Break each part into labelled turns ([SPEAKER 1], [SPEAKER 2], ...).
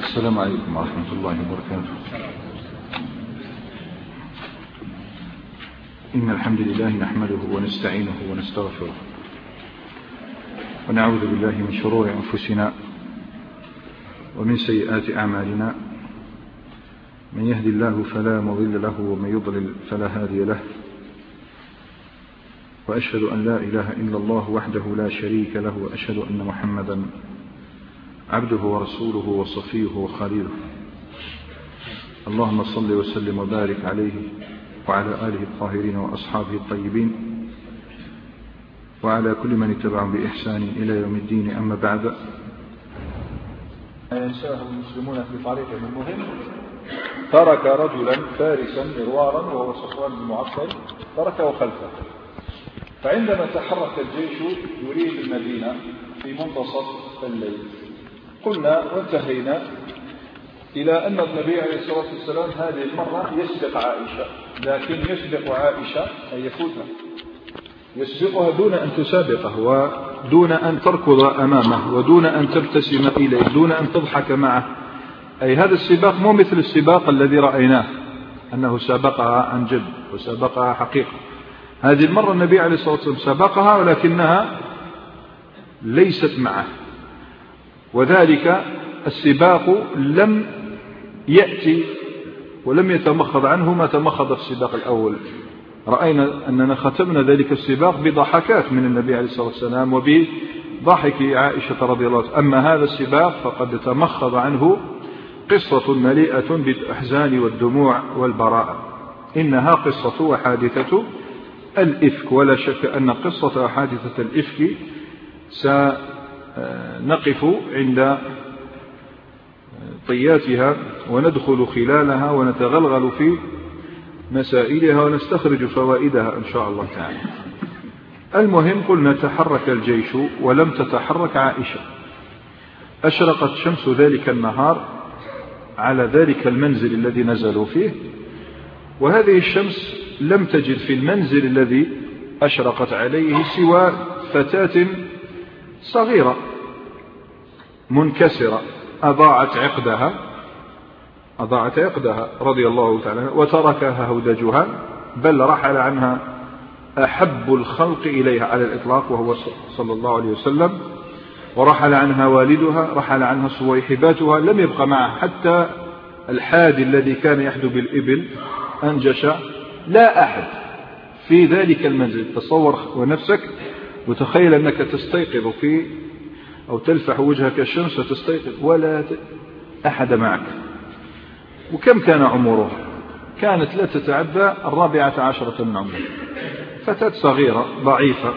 [SPEAKER 1] السلام عليكم ورحمة الله وبركاته. إن الحمد لله نحمده ونستعينه ونستغفره ونعوذ بالله من شرور أنفسنا ومن سيئات أعمالنا، من يهدي الله فلا مضل له ومن يضلل فلا هادي له، وأشهد أن لا إله إلا الله وحده لا شريك له، وأشهد أن محمدا عبده ورسوله وصفيه وخليله. اللهم صل وسلم وبارك عليه وعلى آله الطاهرين وأصحابه الطيبين وعلى كل من اتبعهم بإحسان إلى يوم الدين. أما بعد، ينساه المسلمون في طريقهم المهم. ترك رجلا فارسا مروارا وهو صفوان بن معطل، تركه خلفه، فعندما تحرك الجيش يريد المدينة في منتصف الليل، قلنا وانتهينا إلى أن النبي عليه الصلاة والسلام هذه المرة يسبق عائشة، لكن يسبق عائشة أي يفوتها، يسبقها دون أن تسابقه، ودون أن تركض أمامه، ودون أن تبتسم إليه، دون أن تضحك معه. أي هذا السباق مو مثل السباق الذي رأيناه أنه سابقها عن جد وسابقها حقيقة. هذه المرة النبي عليه الصلاة والسلام سابقها ولكنها ليست معه، وذلك السباق لم يأتي ولم يتمخض عنه ما تمخض في السباق الأول. رأينا أننا ختمنا ذلك السباق بضحكات من النبي عليه الصلاة والسلام وبضحك عائشة رضي الله عنها. أما هذا السباق فقد تمخض عنه قصة مليئة بالأحزان والدموع والبراءة. إنها قصة وحادثة الإفك، ولا شك أن قصة وحادثة الإفك سنقف عند طياتها وندخل خلالها ونتغلغل في مسائلها ونستخرج فوائدها إن شاء الله تعالى. المهم، قلنا تحرك الجيش ولم تتحرك عائشة. أشرقت شمس ذلك النهار على ذلك المنزل الذي نزلوا فيه، وهذه الشمس لم تجد في المنزل الذي أشرقت عليه سوى فتاة صغيرة منكسرة أضاعت عقدها رضي الله تعالى، وتركها هودجها، بل رحل عنها أحب الخلق إليها على الإطلاق وهو صلى الله عليه وسلم، ورحل عنها والدها، رحل عنها صويحباتها، لم يبقى معها حتى الحادي الذي كان يحدو بالإبل أنجش، لا أحد في ذلك المنزل. تصور ونفسك وتخيل أنك تستيقظ أو تلفح وجهك الشمس وتستيقظ ولا أحد معك. وكم كان عمرها؟ كانت لا تتعدى 14 من عمرها، فتاة صغيرة ضعيفة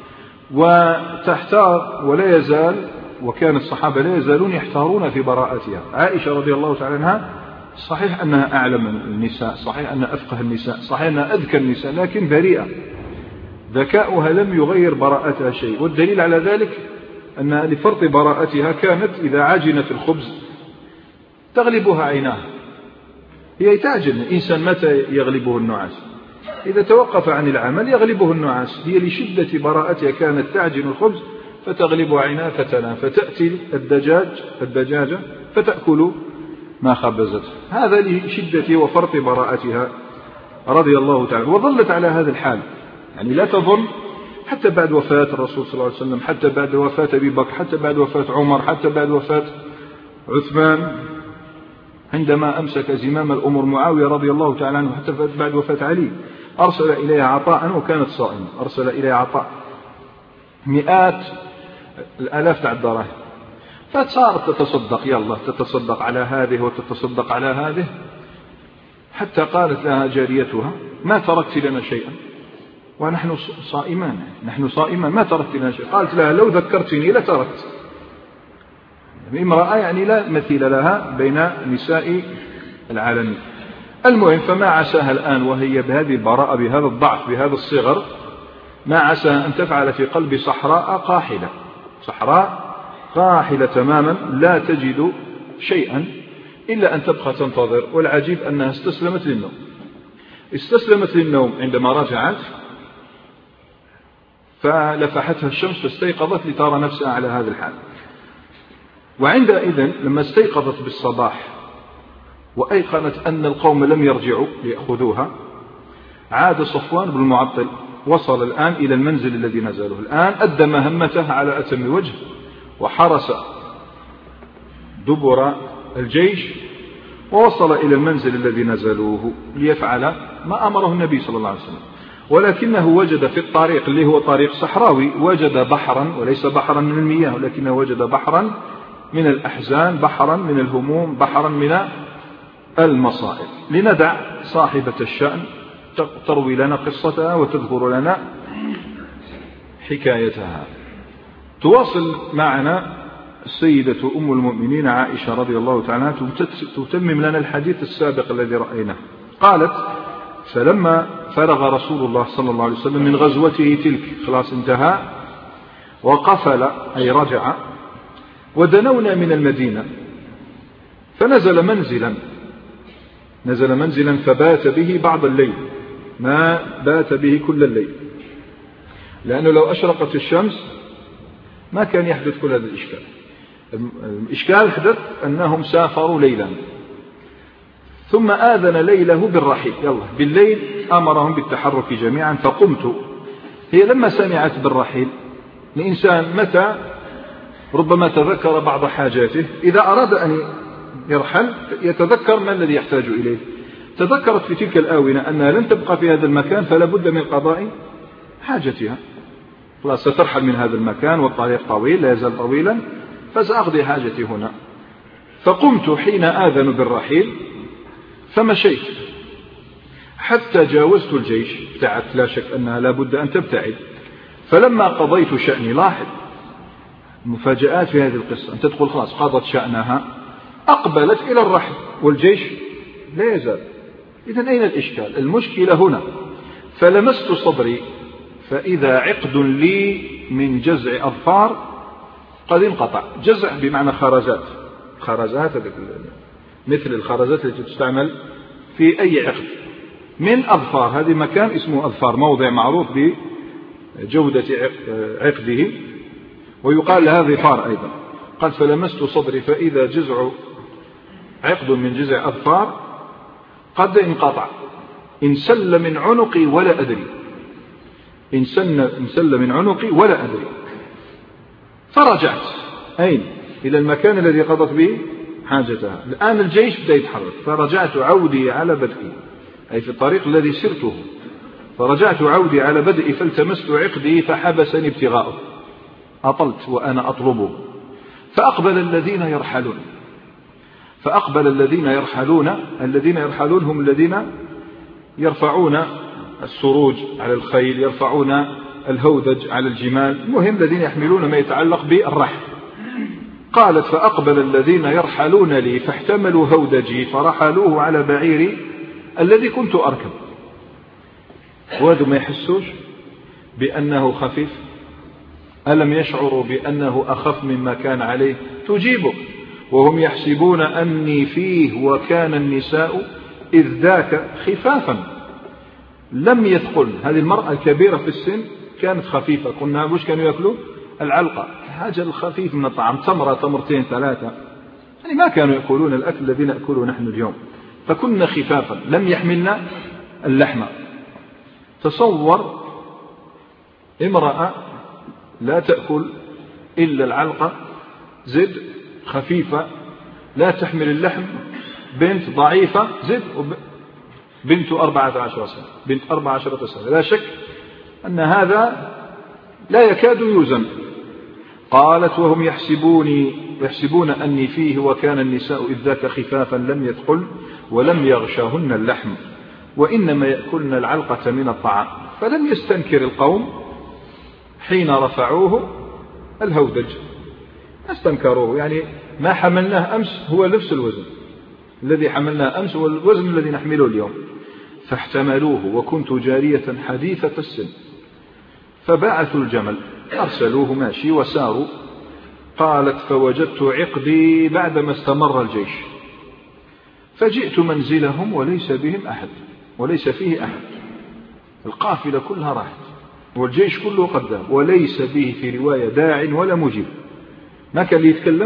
[SPEAKER 1] وتحتار، ولا يزال، وكان الصحابة لا يزالون يحتارون في براءتها. عائشة رضي الله تعالى عنها صحيح أنها أعلم النساء، صحيح أنها أفقه النساء، صحيح أنها أذكى النساء، لكن بريئة، ذكاؤها لم يغير براءتها شيء. والدليل على ذلك أن لفرط براءتها كانت إذا عجنت الخبز تغلبها عيناها. هي تعجن، الإنسان متى يغلبه النعاس؟ إذا توقف عن العمل يغلبه النعاس. هي لشدة براءتها كانت تعجن الخبز فتغلبها عيناها فتنام، فتأتي الدجاجة فتأكل ما خبزت. هذا لشدة وفرط براءتها رضي الله تعالى. وظلت على هذا الحال، يعني لا تظن حتى بعد وفاة الرسول صلى الله عليه وسلم، حتى بعد وفاة أبي بكر، حتى بعد وفاة عمر، حتى بعد وفاة عثمان، عندما أمسك زمام الأمور معاوية رضي الله تعالى عنه، حتى بعد وفاة علي، أرسل إليها عطاء وكانت صائمة، أرسل إليها عطاء مئات الآلاف تاع الدراهم، فصارت تتصدق، يلا تتصدق على هذه وتتصدق على هذه، حتى قالت لها جاريتها: ما تركت لنا شيئا ونحن صائمان، نحن صائمان، ما تركت لنا شيئا. قالت لها: لو ذكرتني لتركت. امرأة يعني لا مثيل لها بين نساء العالمين. المهم، فما عساها الآن وهي بهذه البراءة، بهذا الضعف، بهذا الصغر، ما عساها أن تفعل في قلب صحراء قاحلة تماما، لا تجد شيئا إلا أن تبقى تنتظر. والعجيب أنها استسلمت للنوم عندما رجعت، فلفحتها الشمس فاستيقظت لترى نفسها على هذا الحال. وعندئذ لما استيقظت بالصباح وأيقنت أن القوم لم يرجعوا ليأخذوها، عاد صفوان بن المعطل، وصل الآن إلى المنزل الذي نزله، الآن أدى مهمته على أتم وجه، وحرس دبر الجيش، ووصل إلى المنزل الذي نزلوه ليفعل ما أمره النبي صلى الله عليه وسلم. ولكنه وجد في الطريق اللي هو طريق صحراوي وجد بحرا، وليس بحرا من المياه، ولكنه وجد بحرا من الأحزان، بحرا من الهموم، بحرا من المصائب. لندع صاحبة الشأن تروي لنا قصتها وتذكر لنا حكايتها. تواصل معنا السيدة أم المؤمنين عائشة رضي الله تعالى عنها تتمم لنا الحديث السابق الذي رأيناه. قالت: فلما فرغ رسول الله صلى الله عليه وسلم من غزوته تلك، خلاص انتهى، وقفل أي رجع، ودنونا من المدينة، فنزل منزلا فبات به بعض الليل، ما بات به كل الليل، لأنه لو أشرقت الشمس ما كان يحدث كل هذا الإشكال. الإشكال حدث أنهم سافروا ليلا، ثم آذن ليله بالرحيل، يلا بالليل أمرهم بالتحرك جميعا. فقمت، هي لما سمعت بالرحيل، الإنسان متى ربما تذكر بعض حاجاته، إذا أراد أن يرحل يتذكر ما الذي يحتاج إليه. تذكرت في تلك الآونة أنها لن تبقى في هذا المكان، فلا بد من قضاء حاجتها، خلاص سترحل من هذا المكان والطريق طويل لا يزال طويلا، فسأقضي حاجتي هنا. فقمت حين آذن بالرحيل فمشيت حتى جاوزت الجيش، ابتعدت، لا شك أنها لا بد أن تبتعد. فلما قضيت شأني، لاحظ مفاجآت في هذه القصة، أن تدخل خلاص قضت شأنها، أقبلت إلى الرحل والجيش لا يزال. إذن أين الإشكال؟ المشكلة هنا. فلمست صدري فإذا عقد لي من جزع أظفار قد انقطع. جزع بمعنى خرزات، مثل الخرزات التي تستعمل في أي عقد من أظفار، هذه مكان اسمه أظفار، موضع معروف بجودة عقده، ويقال لها ظفار أيضا. قال: فلمست صدري فإذا جزع عقد من جزع أظفار قد انقطع، انسل من عنقي ولا أدري، انسل من عنقي ولا أدري. فرجعت أين؟ إلى المكان الذي قضت به حاجتها. الآن الجيش بدأ يتحرك، فرجعت عودي على بدئي، أي في الطريق الذي سرته، فرجعت عودي على بدئي فالتمست عقدي فحبسني ابتغاؤه، أطلت وأنا أطلبه. فأقبل الذين يرحلون، الذين يرحلون هم الذين يرفعون السروج على الخيل، يرفعون الهودج على الجمال، المهم الذين يحملون ما يتعلق بالرحل. قالت: فأقبل الذين يرحلون لي فاحتملوا هودجي فرحلوه على بعيري الذي كنت أركب. وهذا ما يحسوش بأنه خفيف؟ ألم يشعروا بأنه أخف مما كان عليه؟ تجيبه: وهم يحسبون أني فيه وكان النساء إذ ذاك خفافا لم يثقل. هذه المرأة الكبيرة في السن كانت خفيفة، قلنا وش كانوا يأكلوا؟ العلقة، حاجة الخفيف من الطعام، تمرة تمرتين ثلاثة، يعني ما كانوا يأكلون الأكل الذي نأكله نحن اليوم، فكنا خفافا لم يحملنا اللحمة. تصور امرأة لا تأكل إلا العلقة، زد خفيفة لا تحمل اللحم، بنت ضعيفة، زد بنت 14 سنة، بنت 14 سنة، لا شك أن هذا لا يكاد يوزن. قالت: وهم يحسبون أني فيه وكان النساء إذ ذاك خفافا لم يثقل ولم يغشاهن اللحم وإنما يأكلن العلقة من الطعام. فلم يستنكر القوم حين رفعوه الهودج، استنكروه، يعني ما حملناه أمس هو نفس الوزن الذي حملناه أمس، هو الوزن الذي نحمله اليوم. فاحتملوه وكنت جارية حديثة السن، فبعثوا الجمل، أرسلوه ماشي وساروا. قالت: فوجدت عقدي بعدما استمر الجيش، فجئت منزلهم وليس بهم أحد، وليس فيه أحد، القافلة كلها راحت والجيش كله قدام، وليس به في رواية داع ولا مجيب، ما كان يتكلم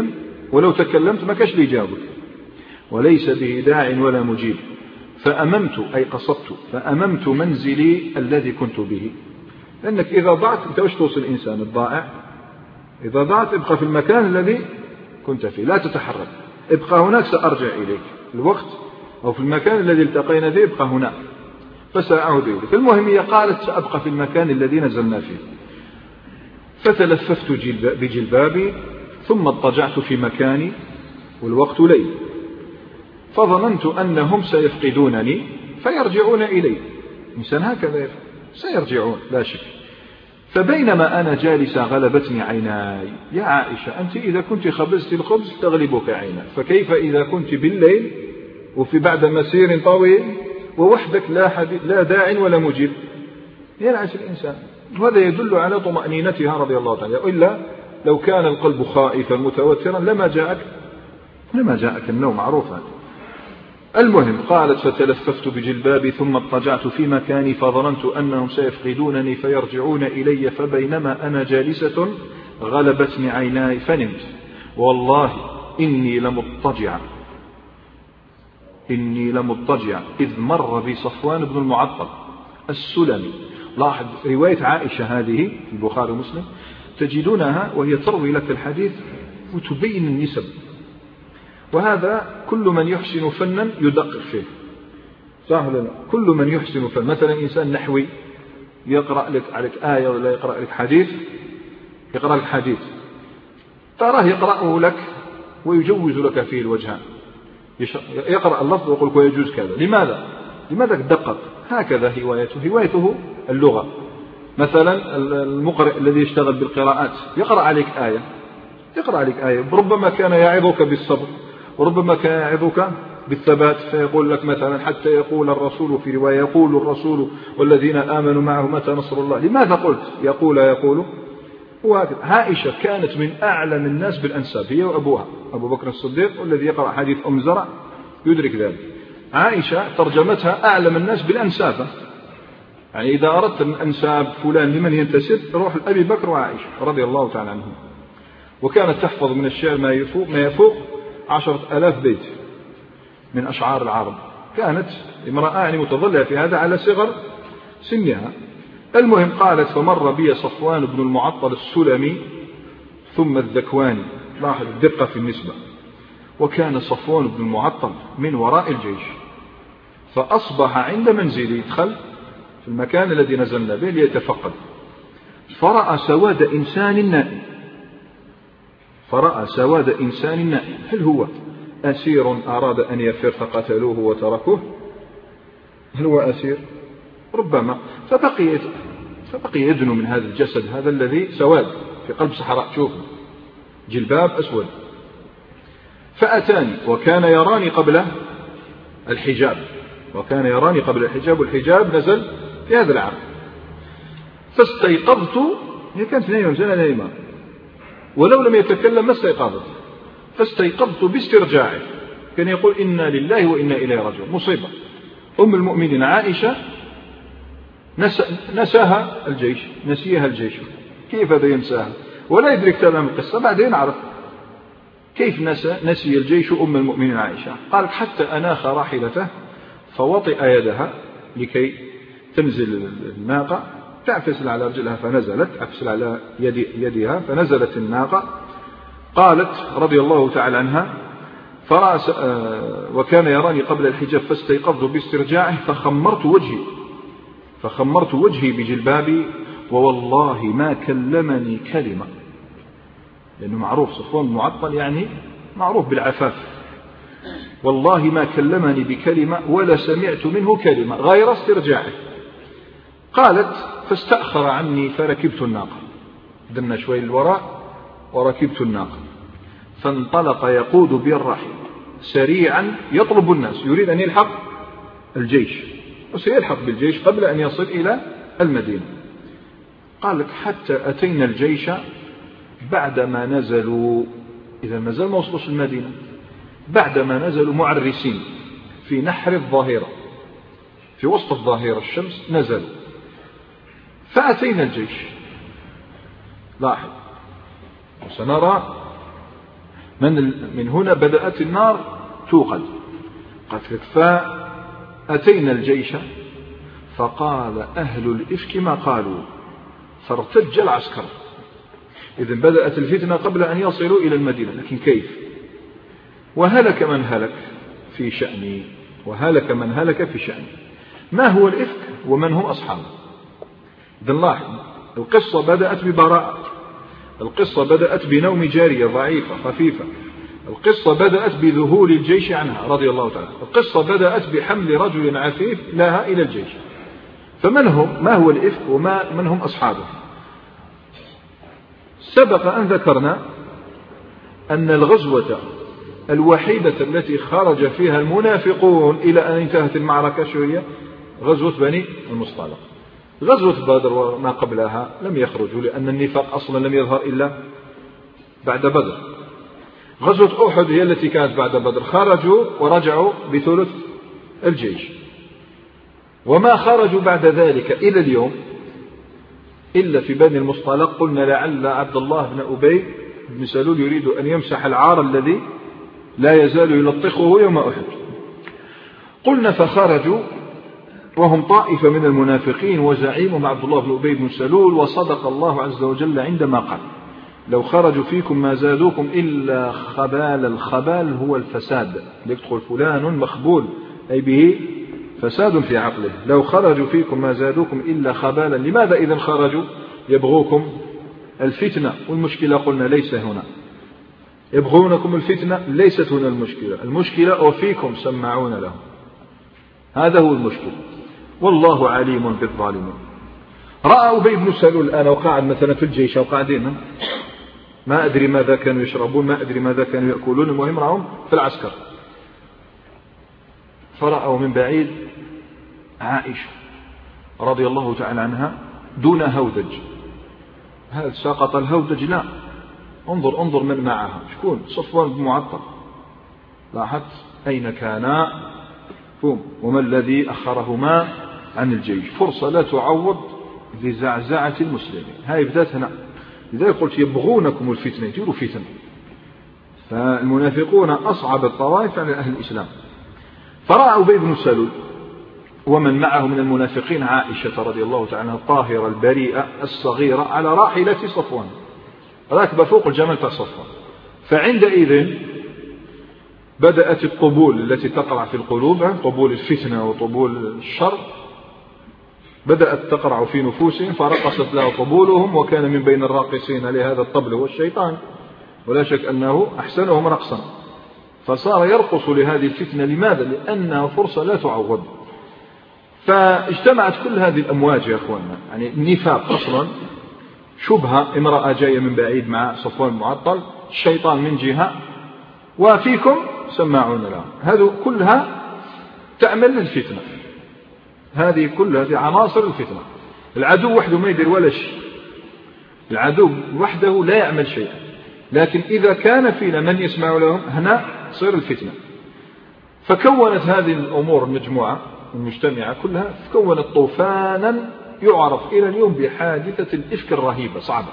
[SPEAKER 1] ولو تكلمت ما كاش لي يجاوبك، وليس به داع ولا مجيب. فأممت أي قصدت، فأممت منزلي الذي كنت به. لأنك إذا ضعت أنت وش توصل الإنسان الضائع؟ إذا ضعت ابقى في المكان الذي كنت فيه، لا تتحرك، ابقى هناك سأرجع إليك الوقت، أو في المكان الذي التقينا فيه ابقى هناك فسأعود إليك. المهم هي قالت سأبقى في المكان الذي نزلنا فيه. فتلففت بجلبابي ثم اضطجعت في مكاني والوقت ليل، فظننت أنهم سيفقدونني فيرجعون إلي. إنسان هكذا سيرجعون لا شك. فبينما أنا جالسة غلبتني عيناي. يا عائشة أنت إذا كنت خبزت الخبز تغلبك عيناك، فكيف إذا كنت بالليل وفي بعد مسير طويل ووحدك لا داع ولا مجيب؟ ينعس الإنسان. وهذا يدل على طمأنينتها رضي الله تعالى، إلا لو كان القلب خائفا متوترا لما جاءك النوم، معروفا. المهم قالت فتلففت بجلبابي ثم اضطجعت في مكاني فظننت أنهم سيفقدونني فيرجعون إلي، فبينما أنا جالسة غلبتني عيناي فنمت. والله إني لمضطجع إذ مر بي صفوان بن المعطل السلمي. لاحظ رواية عائشة هذه في البخاري ومسلم تجدونها وهي تروي لك الحديث وتبين النسب، وهذا كل من يحسن فنا يدقق فيه، صح ولا لا؟ كل من يحسن فن، مثلا إنسان نحوي يقرأ لك عليك آية ولا يقرأ لك حديث، تراه يقرأه لك ويجوز لك فيه الوجهان، يقرأ اللفظ ويقول ويجوز كذا. لماذا تدقق؟ هكذا هوايته اللغة. مثلا المقرئ الذي يشتغل بالقراءات يقرأ عليك آية ربما كان يعظك بالصبر وربما كان يعظك بالثبات، فيقول لك مثلا حتى يقول الرسول، في رواية يقول الرسول والذين آمنوا معه متى نصر الله. لماذا قلت يقول؟ عائشة كانت من أعلم الناس بالأنساب، هي وأبوها أبو بكر الصديق، والذي يقرأ حديث أم زرع يدرك ذلك. عائشة ترجمتها أعلم الناس بالأنساب، يعني إذا أردت أنساب فلان لمن ينتسب روح لأبي بكر وعائشة رضي الله تعالى عنهم. وكانت تحفظ من الشعر ما يفوق 10,000 بيت من أشعار العرب. كانت امرأة يعني متظلة في هذا على صغر سنها. المهم قالت فمر بي صفوان بن المعطل السلمي ثم الذكواني. لاحظ الدقة في النسبة. وكان صفوان بن المعطل من وراء الجيش، فأصبح عند منزلي، يدخل في المكان الذي نزلنا به ليتفقد، فرأى سواد إنسان نائم. هل هو أسير أراد أن يفر فقتلوه وتركوه؟ هل هو أسير؟ ربما. فبقي يدنو من هذا الجسد هذا الذي سواد في قلب صحراء، شوف جلباب أسود. فأتاني وكان يراني قبل الحجاب، والحجاب نزل في هذا العام. فاستيقظت، هي كانت نايمة ولو لم يتكلم ما استيقظت. فاستيقظت باسترجاعه، كان يقول إنا لله وإنا إليه راجعون. مصيبة. أم المؤمنين عائشة نسيها الجيش. كيف هذا ينساها ولا يدرك تمام القصة؟ بعدين عرف كيف نسي الجيش أم المؤمنين عائشة. قالت حتى أناخ راحلته فوطئ يدها لكي تنزل الناقة، تعفسل على رجلها فنزلت، عفسل على يدها فنزلت الناقة. قالت رضي الله تعالى عنها وكان يراني قبل الحجاب فاستيقظت باسترجاعه فخمرت وجهي بجلبابي ووالله ما كلمني كلمة، لأنه معروف صفوان معطل يعني معروف بالعفاف. والله ما كلمني بكلمة ولا سمعت منه كلمة غير استرجاعه. قالت فاستأخر عني فركبت الناقة، دنا شوي للوراء وركبت الناقة، فانطلق يقود بي الرحل سريعا يطلب الناس، يريد أن يلحق الجيش وسيلحق بالجيش قبل أن يصل إلى المدينة. قال لك حتى أتينا الجيش بعدما نزلوا، إذا ما وصلوش المدينة، بعدما نزلوا معرسين في نحر الظاهرة، في وسط الظاهرة الشمس نزلوا. فأتينا الجيش. لاحظ وسنرى من هنا بدأت النار توقد. فأتينا الجيش فقال أهل الإفك ما قالوا فارتج العسكر. إذن بدأت الفتنة قبل أن يصلوا إلى المدينة، لكن كيف؟ وهلك من هلك في شأني، وهلك من هلك في شأني. ما هو الإفك ومن هم أصحابه؟ إذن لاحظ، القصة بدأت ببراءة، القصة بدأت بنوم جارية ضعيفة خفيفة، القصة بدأت بذهول الجيش عنها رضي الله تعالى، القصة بدأت بحمل رجل عفيف لها إلى الجيش. فمن هم؟ ما هو الإفك ومن هم أصحابه؟ سبق أن ذكرنا أن الغزوة الوحيدة التي خرج فيها المنافقون إلى أن انتهت المعركة شو هي؟ غزوة بني المصطلق. غزوة بدر وما قبلها لم يخرجوا، لأن النفاق أصلا لم يظهر إلا بعد بدر. غزوة أحد هي التي كانت بعد بدر، خرجوا ورجعوا بثلث الجيش، وما خرجوا بعد ذلك إلى اليوم إلا في بني المصطلق. قلنا لعل عبد الله بن أبي بن سلول يريد أن يمسح العار الذي لا يزال يلطخه يوم أحد. قلنا فخرجوا وهم طائفة من المنافقين وزعيمهم عبد الله بن أبي بن سلول، وصدق الله عز وجل عندما قال لو خرجوا فيكم ما زادوكم إلا خبال. الخبال هو الفساد، يدخل فلان مخبول أي به فساد في عقله. لو خرجوا فيكم ما زادوكم إلا خبالا. لماذا إذن خرجوا؟ يبغوكم الفتنة، والمشكلة قلنا ليس هنا، يبغونكم الفتنة ليست هنا المشكلة، المشكلة وفيكم سمعون لهم، هذا هو المشكلة، والله عليم بالظالمين. رأى أبي بن سلول الآن وقاعد مثلا في الجيش أو قاعدين، ما أدري ماذا كانوا يشربون، ما أدري ماذا كانوا يأكلون، المهم رأهم في العسكر. فرأوا من بعيد عائشة رضي الله تعالى عنها دون هودج. هل سقط الهودج؟ لا. انظر من معها، شكون؟ صفوان بن معطل. لاحظت أين كانا وما الذي أخرهما عن الجيش؟ فرصة لا تعوض لزعزعة المسلمين. هاي بدأت هنا. لذلك قلت يبغونكم الفتنة، يديروا فتنة. فالمنافقون أصعب الطوائف على أهل الإسلام. فرأى أبي بن سلول ومن معه من المنافقين عائشة رضي الله تعالى عنها الطاهرة البريئة الصغيرة على راحلة صفوان، راكبة فوق الجمل تاع صفوان. فعندئذ بدأت الطبول التي تقرع في القلوب، طبول الفتنة وطبول الشر، بدأت تقرع في نفوسهم، فرقصت لها طبولهم، وكان من بين الراقصين لهذا الطبل هو الشيطان، ولا شك أنه أحسنهم رقصا، فصار يرقص لهذه الفتنة. لماذا؟ لأنها فرصة لا تعوض. فاجتمعت كل هذه الأمواج يا أخواننا، يعني النفاق أصلا شبهة، امرأة جاية من بعيد مع صفوان المعطل، الشيطان من جهة، وفيكم سماعون لها. هذه كلها تعمل للفتنة، هذه كلها عناصر الفتنة. العدو وحده ما يدير ولا شيء، العدو وحده لا يعمل شيئا، لكن إذا كان فينا من يسمع لهم هنا تصير الفتنة. فكونت هذه الأمور المجموعة المجتمعة كلها كونت طوفانا يعرف إلى اليوم بحادثة الإفك الرهيبة صعبة.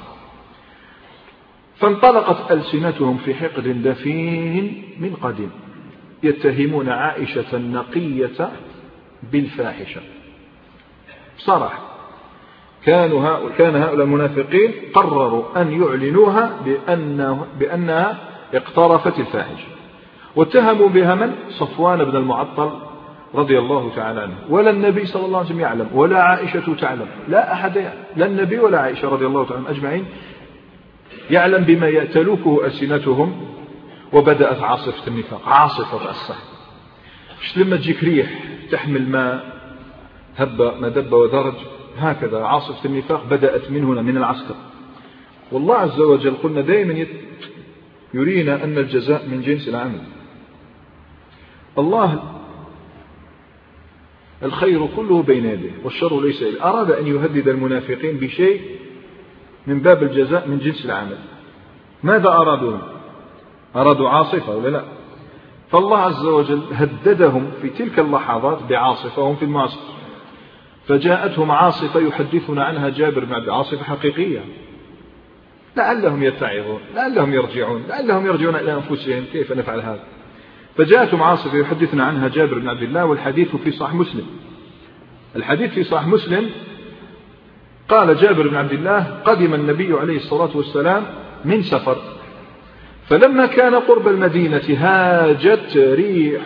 [SPEAKER 1] فانطلقت ألسنتهم في حقد دفين من قديم، يتهمون عائشة النقية بالفاحشة. صراحة كان هؤلاء المنافقين قرروا أن يعلنوها بأنها اقترفت الفاحشة، واتهموا بها من؟ صفوان بن المعطل رضي الله تعالى عنه. ولا النبي صلى الله عليه وسلم يعلم، ولا عائشة تعلم، لا أحد يعلم، لا النبي ولا عائشة رضي الله تعالى أجمعين يعلم بما يأتلوكه ألسنتهم. وبدأت عاصفة النفاق، عاصفة الصح. مش لما تجيك ريح تحمل ما هب ما دب ودرج، هكذا عاصفة النفاق بدأت من هنا من العسكر. والله عز وجل قلنا دائما يرينا أن الجزاء من جنس العمل. الله الخير كله بين يديه والشر ليس إليه. أراد أن يهدد المنافقين بشيء من باب الجزاء من جنس العمل. ماذا أرادوا؟ أرادوا عاصفة ولا لا؟ فالله عز وجل هددهم في تلك اللحظات بعاصفة وهم في المعسكر، فجاءتهم عاصفة يحدثنا عنها جابر بن عبد، عاصفة حقيقية لعلهم يتعظون، لعلهم يرجعون إلى أنفسهم، كيف نفعل هذا؟ فجاءتهم عاصفة يحدثنا عنها جابر بن عبد الله، والحديث في صحيح مسلم. الحديث في صحيح مسلم قال جابر بن عبد الله: قدم النبي عليه الصلاة والسلام من سفر، فلما كان قرب المدينة هاجت ريح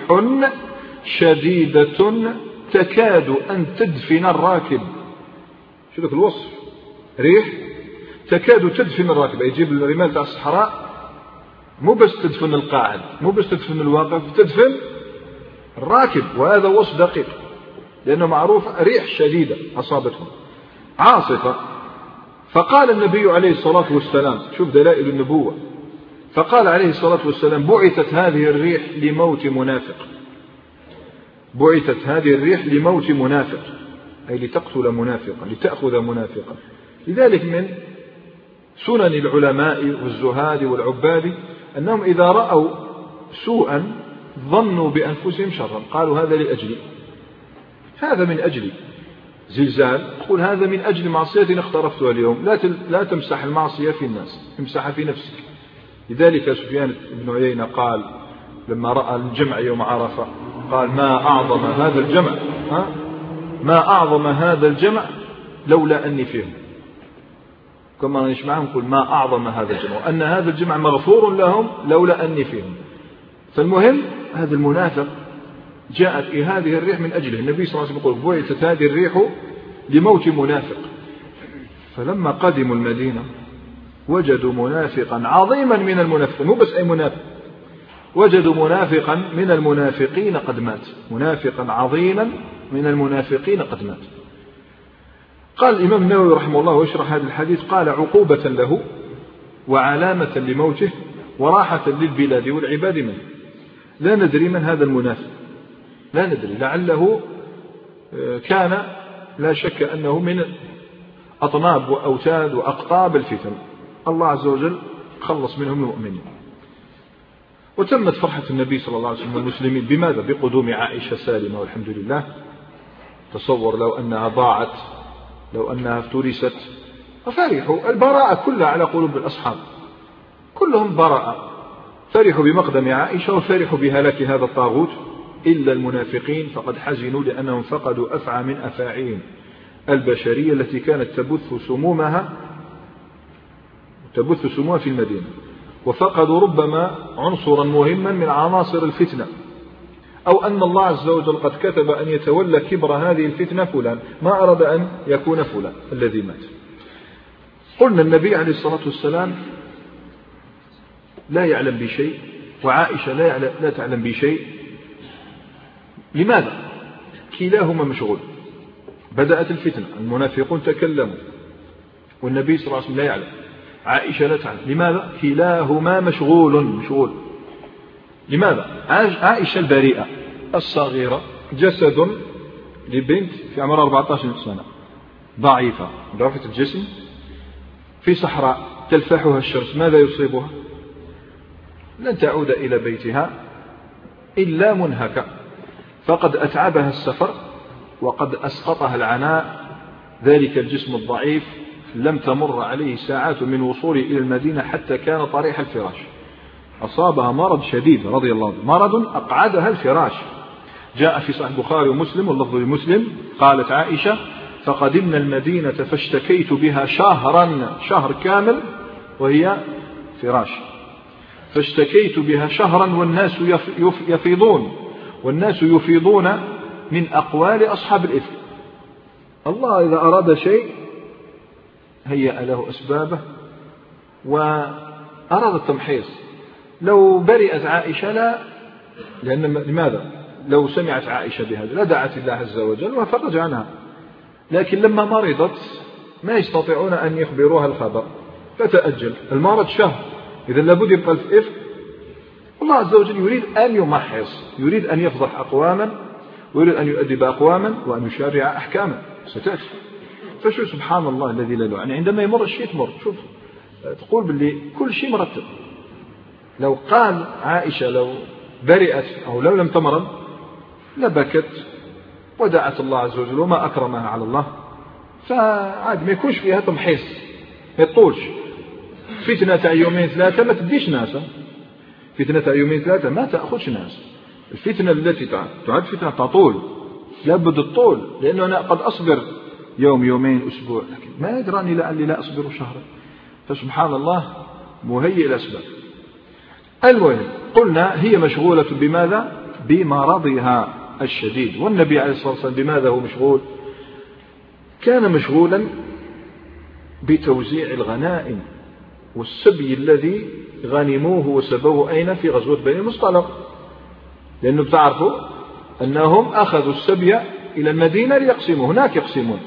[SPEAKER 1] شديدة تكاد أن تدفن الراكب. شو ذاك الوصف؟ ريح تكاد تدفن الراكب، يجيب الرمال تاع الصحراء، مو بس تدفن القاعد، مو بس تدفن الواقف، تدفن الراكب. وهذا وصف دقيق، لأنه معروف ريح شديدة أصابتهم، عاصفة. فقال النبي عليه الصلاة والسلام، شوف دلائل النبوة، فقال عليه الصلاة والسلام: بعثت هذه الريح لموت منافق. بعثت هذه الريح لموت منافق، أي لتقتل منافقا، لتأخذ منافقا. لذلك من سنن العلماء والزهاد والعباد أنهم إذا رأوا سوءا ظنوا بأنفسهم شرا، قالوا هذا لأجلي، هذا من أجلي. زلزال، قل هذا من أجل معصية اقترفتها اليوم. لا تمسح المعصية في الناس، امسحها في نفسك. لذلك سفيان بن عيينة قال لما رأى الجمع يوم عرفة، قال: ما أعظم هذا الجمع، ما أعظم هذا الجمع لولا أني فيهم. كما نسمعهم قل ما أعظم هذا الجمع، وأن هذا الجمع مغفور لهم لولا أني فيهم. فالمهم هذا المنافق جاءت هذه الريح من أجله. النبي صلى الله عليه وسلم يقول: بعثت هذه الريح لموت منافق. فلما قدموا المدينة وجدوا منافقا عظيما من المنافقين، مو بس أي منافق، وجدوا منافقا من المنافقين قد مات، منافقا عظيما من المنافقين قد مات. قال الإمام النووي رحمه الله ويشرح هذا الحديث، قال: عقوبة له وعلامة لموته وراحة للبلاد والعباد منه. لا ندري من هذا المنافق، لا ندري، لعله كان، لا شك أنه من أطناب وأوتاد وأقطاب الفتن، الله عز وجل خلص منهم المؤمنين. وتمت فرحة النبي صلى الله عليه وسلم والمسلمين بماذا؟ بقدوم عائشة سالمة والحمد لله. تصور لو أنها ضاعت، لو أنها افترست. ففرحوا، البراءة كلها على قلوب الأصحاب، كلهم براءة، فرحوا بمقدم عائشة وفرحوا بهلاك هذا الطاغوت، إلا المنافقين فقد حزنوا لأنهم فقدوا أفعى من أفاعيهم البشرية التي كانت تبث سمومها في المدينة، وفقدوا ربما عنصرا مهما من عناصر الفتنة، أو أن الله عز وجل قد كتب أن يتولى كبر هذه الفتنة فلان، ما أراد أن يكون فلان الذي مات. قلنا النبي عليه الصلاة والسلام لا يعلم بشيء، وعائشة لا تعلم بشيء. لماذا؟ كلاهما مشغول. بدأت الفتنة، المنافقون تكلموا والنبي صلى الله عليه وسلم لا يعلم، عائشة لا تعلم. لماذا؟ كلاهما مشغول. لماذا؟ عائشة البريئة الصغيرة، جسد لبنت في عمر 14 سنة، ضعيفة الجسم، في صحراء تلفحها الشمس، ماذا يصيبها؟ لن تعود إلى بيتها إلا منهكة، فقد أتعبها السفر وقد أسقطها العناء. ذلك الجسم الضعيف لم تمر عليه ساعات من وصوله إلى المدينة حتى كان طريح الفراش. أصابها مرض شديد رضي الله عنه، مرض أقعدها الفراش. جاء في صحيح البخاري ومسلم واللفظ لمسلم، قالت عائشة: فقدمنا المدينة فاشتكيت بها شهر كامل وهي فراش، فاشتكيت بها شهرا والناس يفيضون من أقوال أصحاب الإثم. الله إذا أراد شيء هيأ له أسبابه وأراد التمحيص. لو برئت عائشة لأن لماذا؟ لو سمعت عائشة بهذا لدعت الله عز وجل وفرج عنها، لكن لما مرضت ما يستطيعون أن يخبروها الخبر فتأجل المرض شهر، إذا لابد يبقى الإفك. الله عز وجل يريد أن يمحص، يريد أن يفضح أقواما، ويريد أن يؤدب أقواما، وأن يشرع أحكاما ستأتي. فشو سبحان الله الذي لا يعني عندما يمر الشيء تمر، شوف تقول باللي كل شيء مرتب. لو قال عائشة لو برئت أو لو لم تمرض لبكت ودعت الله عز وجل وما أكرمها على الله، فعاد ما يكونش فيها تمحيص، ما يطولش. فتنة يومين ثلاثة ما تديش ناسا، فتنة يومين ثلاثة ما تأخذش ناس. الفتنة التي تعد فتنة تطول، لابد الطول، لأنه أنا قد أصبر يوم يومين أسبوع، لكن ما يدراني لعلي لا أصبر شهرا. فسبحان الله مهيئ الأسباب. المهم قلنا هي مشغولة بماذا؟ بمرضها الشديد. والنبي عليه الصلاة والسلام بماذا هو مشغول؟ كان مشغولا بتوزيع الغنائم والسبي الذي غنموه وسبوه أين؟ في غزوة بني المصطلق، لأنه بتعرفوا أنهم أخذوا السبي إلى المدينة ليقسموا، هناك يقسمون.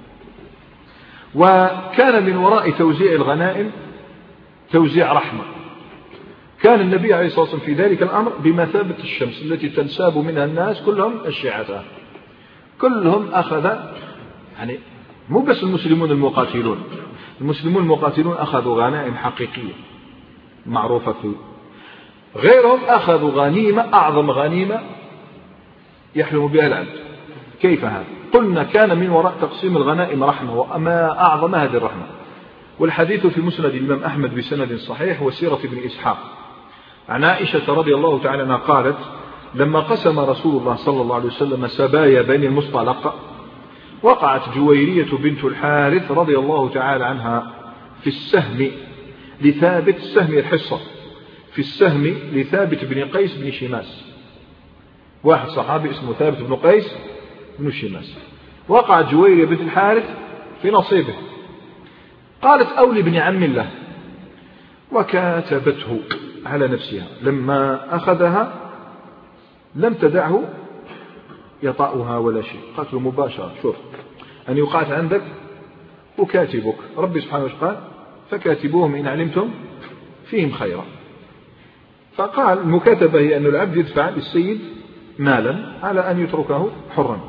[SPEAKER 1] وكان من وراء توزيع الغنائم توزيع رحمة. كان النبي عليه الصلاة والسلام في ذلك الأمر بمثابة الشمس التي تنساب منها الناس كلهم الشيعة، كلهم أخذ، يعني مو بس المسلمون المقاتلون، المسلمون المقاتلون أخذوا غنائم حقيقية معروفة فيه، غيرهم أخذوا غنيمة، أعظم غنيمة يحلم بها العبد. كيف هذا؟ قلنا كان من وراء تقسيم الغنائم رحمة، وما أعظم هذه الرحمة. والحديث في مسند الإمام أحمد بسند صحيح وسيرة ابن إسحاق عن عائشة رضي الله تعالى عنها قالت: لما قسم رسول الله صلى الله عليه وسلم سبايا بني المصطلق وقعت جويرية بنت الحارث رضي الله تعالى عنها في السهم لثابت، السهم الحصة، في السهم لثابت بن قيس بن شماس، واحد صحابي اسمه ثابت بن قيس بن شماس. وقعت جويرية بنت الحارث في نصيبه، قالت: أولي بن عم الله، وكاتبته على نفسها. لما أخذها لم تدعه يطأها ولا شيء، قالت له مباشرة: شوف أن يقعت عندك وكاتبك، ربي سبحانه وتعالى فكاتبوهم إن علمتم فيهم خيرا. فقال المكاتبة هي أن العبد يدفع للسيد مالا على أن يتركه حرا،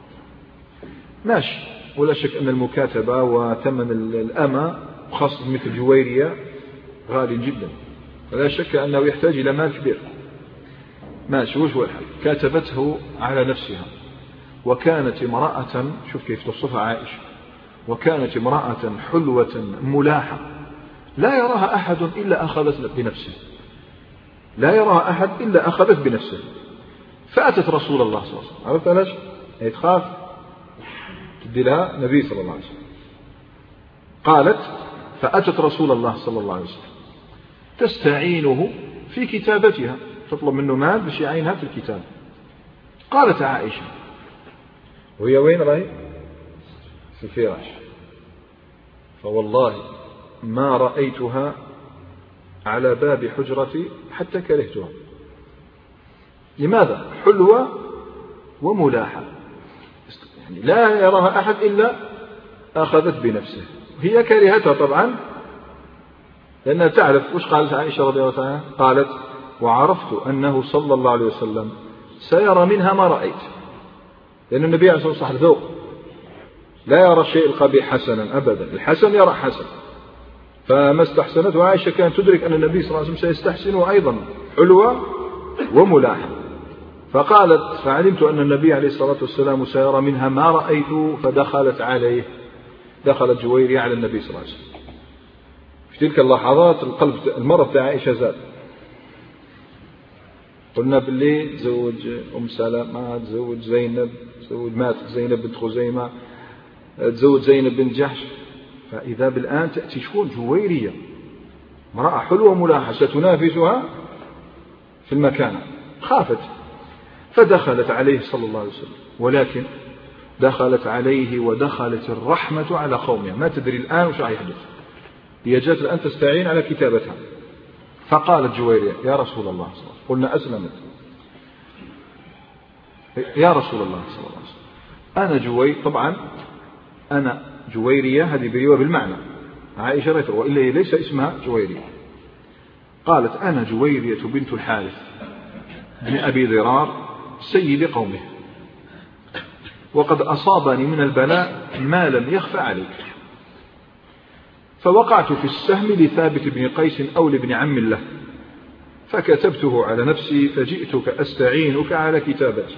[SPEAKER 1] ماشي. ولا شك أن المكاتبة وثمن الأمة خاصة مثل جويرية غالي جدا، ولا شك أنه يحتاج إلى مال كبير، ماشي. وش هو الحل؟ كاتبته على نفسها، وكانت امرأة، شوف كيف توصفها عائشة، وكانت امرأة حلوة ملاحة لا يراها أحد إلا أخذت بنفسه، لا يراها أحد إلا أخذت بنفسه. فأتت رسول الله صلى الله عليه وسلم، عرفت ليش؟ هي تخاف تدي لها النبي صلى الله عليه وسلم. قالت: فأتت رسول الله صلى الله عليه وسلم تستعينه في كتابتها، تطلب منه مال باش يعينها في الكتاب. قالت عائشة، وهي وين راهي؟ في الفراش، فوالله ما رأيتها على باب حجرتي حتى كرهتها. لماذا؟ حلوة وملاحة، يعني لا يراها أحد إلا أخذت بنفسه. هي كرهتها طبعا، لأنها تعرف. وش قالت عائشة رضي الله عنها؟ قالت: وعرفت أنه صلى الله عليه وسلم سيرى منها ما رأيت، لأن النبي عليه الصلاة والسلام ذوق، لا يرى الشيء القبيح حسنا أبدا، الحسن يرى حسن. فما استحسنته عائشة كانت تدرك أن النبي صلى الله عليه وسلم سيستحسنه أيضا، حلوة وملاحة. فقالت: فعلمت أن النبي عليه الصلاة والسلام سيرى منها ما رأيت، فدخلت عليه، دخلت جويرية على النبي صلى الله عليه وسلم. في تلك اللحظات القلب المرض بتاع عائشة زاد. قلنا باللي تزوج أم سلمة، تزوج زينب، ماتت زينب بنت خزيمة، تزوج زينب بنت جحش، فإذا بالآن تأتي شكون؟ جويرية، امرأة حلوة ملاحة ستنافسها في المكانة. خافت فدخلت عليه صلى الله عليه وسلم، ولكن دخلت عليه ودخلت الرحمة على قومها، ما تدري الآن وش يحدث. هي جاءت الآن تستعين على كتابتها. فقالت جويرية: يا رسول الله صلى الله عليه وسلم، قلنا أسلمت، يا رسول الله صلى الله عليه وسلم، أنا طبعا أنا جويرية، هذه بريوة بالمعنى، عائشة ريتر، وإلا هي ليس اسمها جويرية. قالت: أنا جويرية بنت الحارث بن أبي ضرار سيد قومه، وقد أصابني من البلاء ما لم يخفى عليك، فوقعت في السهم لثابت بن قيس أو لابن عم الله، فكتبته على نفسي، فجئتك أستعينك على كتابتي.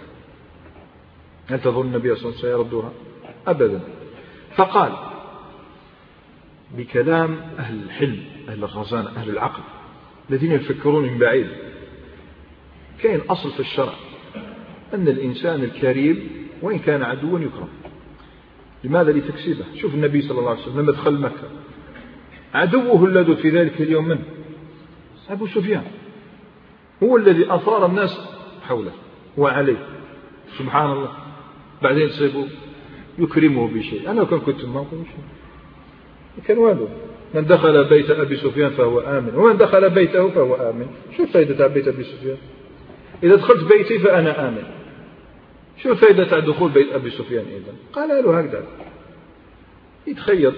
[SPEAKER 1] هل تظن النبي صلى الله عليه وسلم سيردها؟ أبدا. فقال: بكلام أهل الحلم، أهل الرزانة، أهل العقل، الذين يفكرون من بعيد. كاين أصل في الشرع أن الإنسان الكريم وإن كان عدوا يكرم. لماذا؟ لتكسيبه. شوف النبي صلى الله عليه وسلم لما دخل مكة عدوه اللدود في ذلك اليوم من أبو سفيان، هو الذي أثار الناس حوله وعليه، سبحان الله. بعدين تصيبوا يكرمه بشيء. أنا كنت ما أقول شيء، كان والو من دخل بيت أبي سفيان فهو آمن، ومن دخل بيته فهو آمن. شو فائدة بيت أبي سفيان؟ إذا دخلت بيتي فأنا آمن. شو فائدة دخول بيت أبي سفيان إذا؟ قال له هكذا يتخيط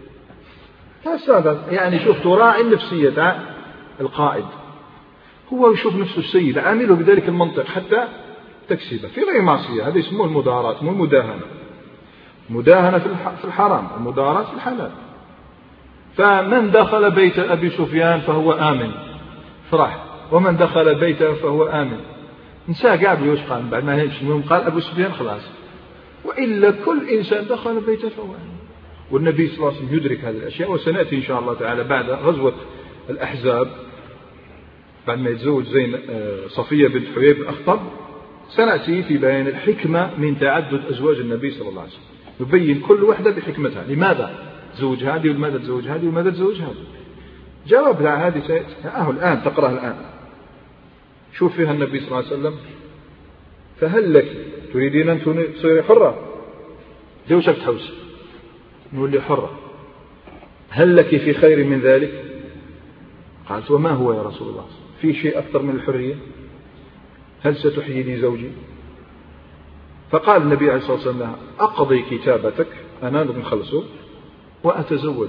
[SPEAKER 1] هذا. يعني شوف تراعي النفسية تاع القائد، هو يشوف نفسه السيد، عامله بذلك المنطق حتى تكسبه في غير معصية. هذا يسموه المداراة، مو المداهنة. مداهنة في الحرام، المداراة في الحلال. فمن دخل بيت أبي سفيان فهو آمن، فرح. ومن دخل بيته فهو آمن. نساء قابل يوش قال بعد ما هيش المهم قال أبو سفيان خلاص. وإلا كل إنسان دخل بيته فهو آمن. والنبي صلى الله عليه وسلم يدرك هذه الأشياء. وسنأتي إن شاء الله تعالى بعد غزوة الأحزاب، بعد ما يتزوج صفية بنت حيي بن أخطب، سنأتي في بيان الحكمة من تعدد أزواج النبي صلى الله عليه وسلم، يبين كل واحدة بحكمتها. لماذا تزوج هذه ولماذا تزوج هذه ولماذا تزوج هذه؟ جواب هذه سيأتي الآن تقرأها الآن. شوف فيها النبي صلى الله عليه وسلم: فهل لك تريدين أن تصيري حرة؟ زوجك تحوس نولي حرة. هل لك في خير من ذلك؟ قالت: وما هو يا رسول الله؟ في شيء أكثر من الحرية؟ هل ستحيي لي زوجي؟ فقال النبي عليه الصلاة والسلام لها: أقضي كتابتك، أنا نخلصه وأتزوج.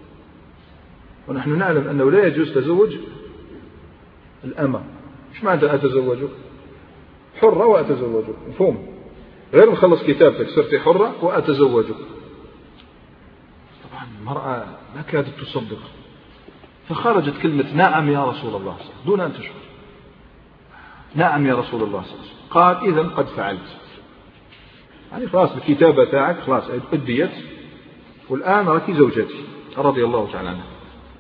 [SPEAKER 1] ونحن نعلم أنه لا يجوز تزوج الأمة. إيش معنى أتزوجك؟ حرة وأتزوجك، مفهوم؟ غير نخلص كتابتك صرتي حرة وأتزوجك. طبعا المرأة ما كادت تصدق، فخرجت كلمة: نعم يا رسول الله، دون أن تشعر. نعم يا رسول الله. قال: إذن قد فعلت، يعني خلاص الكتابة تاعك خلاص أديت، والآن راكي زوجتي رضي الله تعالى عنها.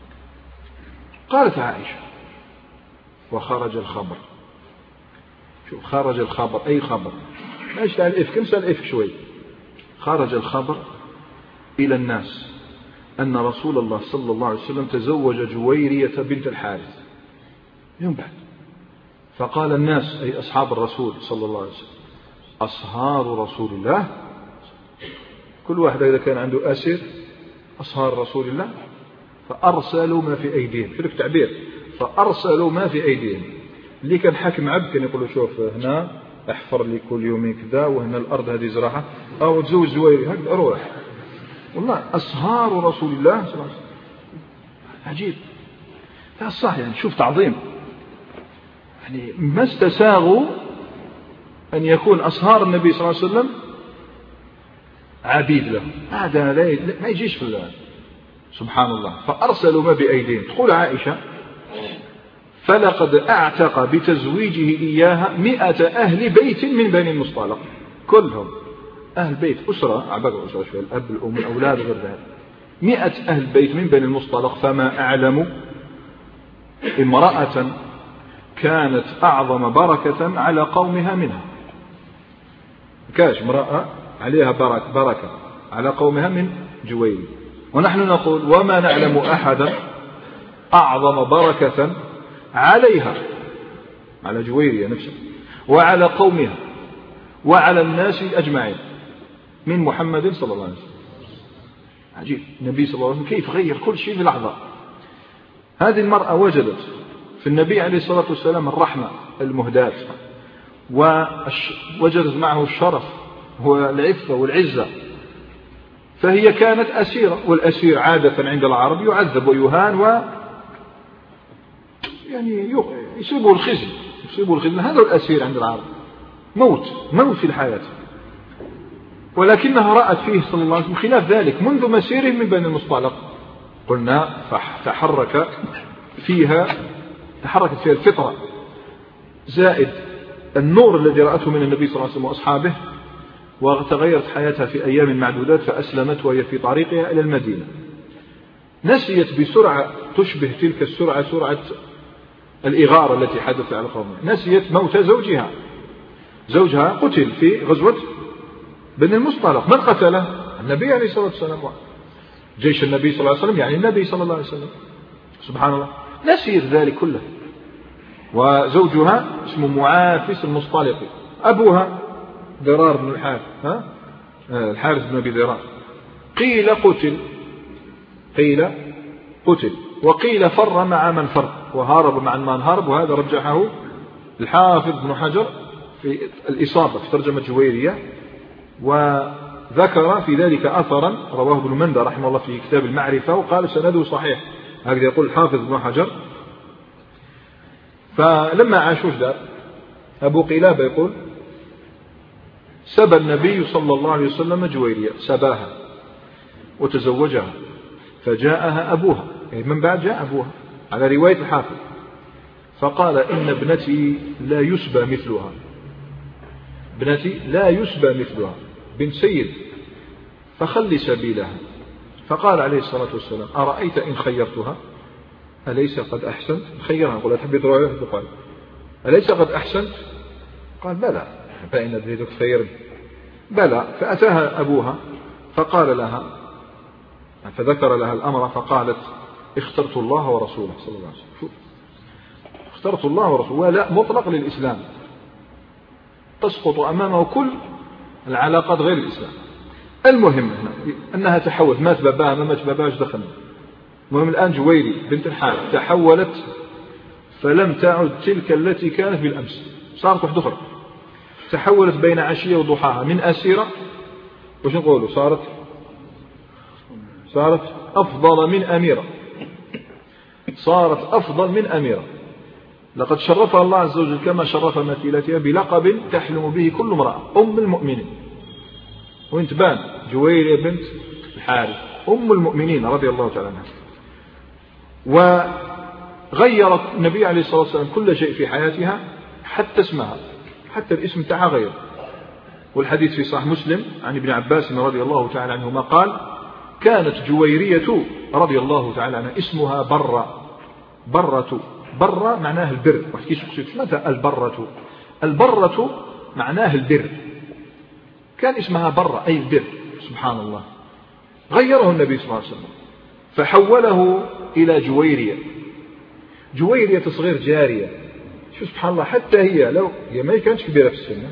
[SPEAKER 1] قالت عائشة: وخرج الخبر. شوف خرج الخبر، أي خبر؟ ماشي تاع الإفك، نسأل الإفك شوي. خرج الخبر إلى الناس أن رسول الله صلى الله عليه وسلم تزوج جويرية بنت الحارث يوم بعد. فقال الناس، أي أصحاب الرسول صلى الله عليه وسلم: أصهار رسول الله. كل واحد إذا كان عنده أسير أصهار رسول الله، فأرسلوا ما في أيديهم. شوف التعبير، فأرسلوا ما في أيديهم. اللي كان حاكم عبد كان يقول له: شوف هنا احفر لي كل يومين كذا، وهنا الأرض هذه زراعة، أو تزوج زويري هكذا روح. والله أصهار رسول الله صلى الله عليه وسلم. عجيب، لا صح. يعني شوف تعظيم، يعني ما استساغوا أن يكون أصهار النبي صلى الله عليه وسلم عبيد له. هذا ما يجيش في الله، سبحان الله. فأرسلوا ما بأيديهم. تقول عائشة: فلقد أعتق بتزويجه إياها 100 أهل بيت من بني المصطلق، كلهم أهل بيت، أسرة عبقى أسرة شوية، الأب الأم الأولاد غير ذلك، 100 أهل بيت من بني المصطلق. فما أعلم امرأة كانت أعظم بركة على قومها منها. كاش امرأة عليها بركة على قومها من جويري. ونحن نقول: وما نعلم أحدا أعظم بركة عليها، على جويرية نفسها وعلى قومها وعلى الناس أجمعين من محمد صلى الله عليه وسلم. عجيب، النبي صلى الله عليه وسلم كيف غير كل شيء في لحظة. هذه المرأة وجدت في النبي عليه الصلاة والسلام الرحمة المهداة، ووجدت معه الشرف والعفة والعزة. فهي كانت أسيرة، والأسير عادة عند العرب يعذب ويهان يعني يصيبه الخزي. هذا الأسير عند العرب، موت في الحياة. ولكنها رأت فيه صلى الله عليه وسلم خلاف ذلك منذ مسيره من بني المصطلق. قلنا تحركت فيها الفطرة، زائد النور الذي رأته من النبي صلى الله عليه وسلم وأصحابه، وتغيرت حياتها في أيام معدودات، فأسلمت وهي في طريقها إلى المدينة. نسيت بسرعة تشبه تلك السرعة سرعة الإغارة التي حدثت على قومها، نسيت موت زوجها. زوجها قتل في غزوة بني المصطلق. من قتله؟ النبي عليه الصلاة والسلام، جيش النبي صلى الله عليه وسلم، يعني النبي صلى الله عليه وسلم. سبحان الله، نسيت ذلك كله. وزوجها اسمه معافس المصطلقي، أبوها ضرار بن الحارث، الحارث بن أبي ضرار. قيل قتل وقيل فر مع من فر وهارب مع من هارب. وهذا رجحه الحافظ بن حجر في الإصابة في ترجمة جويرية، وذكر في ذلك أثرا رواه ابن مندى رحمه الله في كتاب المعرفة وقال سنده صحيح. هكذا يقول الحافظ بن حجر. فلما عاشوا دار أبو قلابة يقول سبى النبي صلى الله عليه وسلم جويرية، سباها وتزوجها، فجاءها أبوها، يعني من بعد جاء أبوها على رواية الحافظ، فقال إن ابنتي لا يسبى مثلها، ابنتي لا يسبى مثلها، بنت سيد، فخلي سبيلها. فقال عليه الصلاة والسلام أرأيت إن خيرتها أليس قد أحسنت؟ خيرها، قل أتحب تروح قال أليس قد أحسنت؟ قال بلى، فإن تريدك خير بلى. فأتاها أبوها فقال لها، فذكر لها الأمر، فقالت اخترت الله ورسوله صلى الله عليه وسلم. اخترت الله ورسوله، ولا مطلق للإسلام، تسقط أمامه كل العلاقات غير الإسلام. المهم هنا أنها تحولت، مات باباها ما مات باباها دخلنا. المهم الآن جويري بنت الحارث تحولت، فلم تعد تلك التي كانت بالأمس، صارت واحدة أخرى. تحولت بين عشية وضحاها من أسيرة، وش نقوله، صارت أفضل من أميرة، صارت أفضل من أميرة. لقد شرفها الله عز وجل كما شرف مثيلتها بلقب تحلم به كل امرأة، أم المؤمنين. وانت بان جويرية بنت الحارث أم المؤمنين رضي الله تعالى عنها. وغيرت النبي عليه الصلاة والسلام كل شيء في حياتها حتى اسمها، حتى الاسم تاعها غير. والحديث في صحيح مسلم عن ابن عباس رضي الله تعالى عنهما قال كانت جويرية رضي الله تعالى عنها اسمها برة معناه البر. متى البرة معناه البر، كان اسمها برة أي البر. سبحان الله، غيره النبي صلى الله عليه وسلم فحوله إلى جويرية تصغير جارية. شو سبحان الله، حتى هي لو هي ما كانتش كبيرة في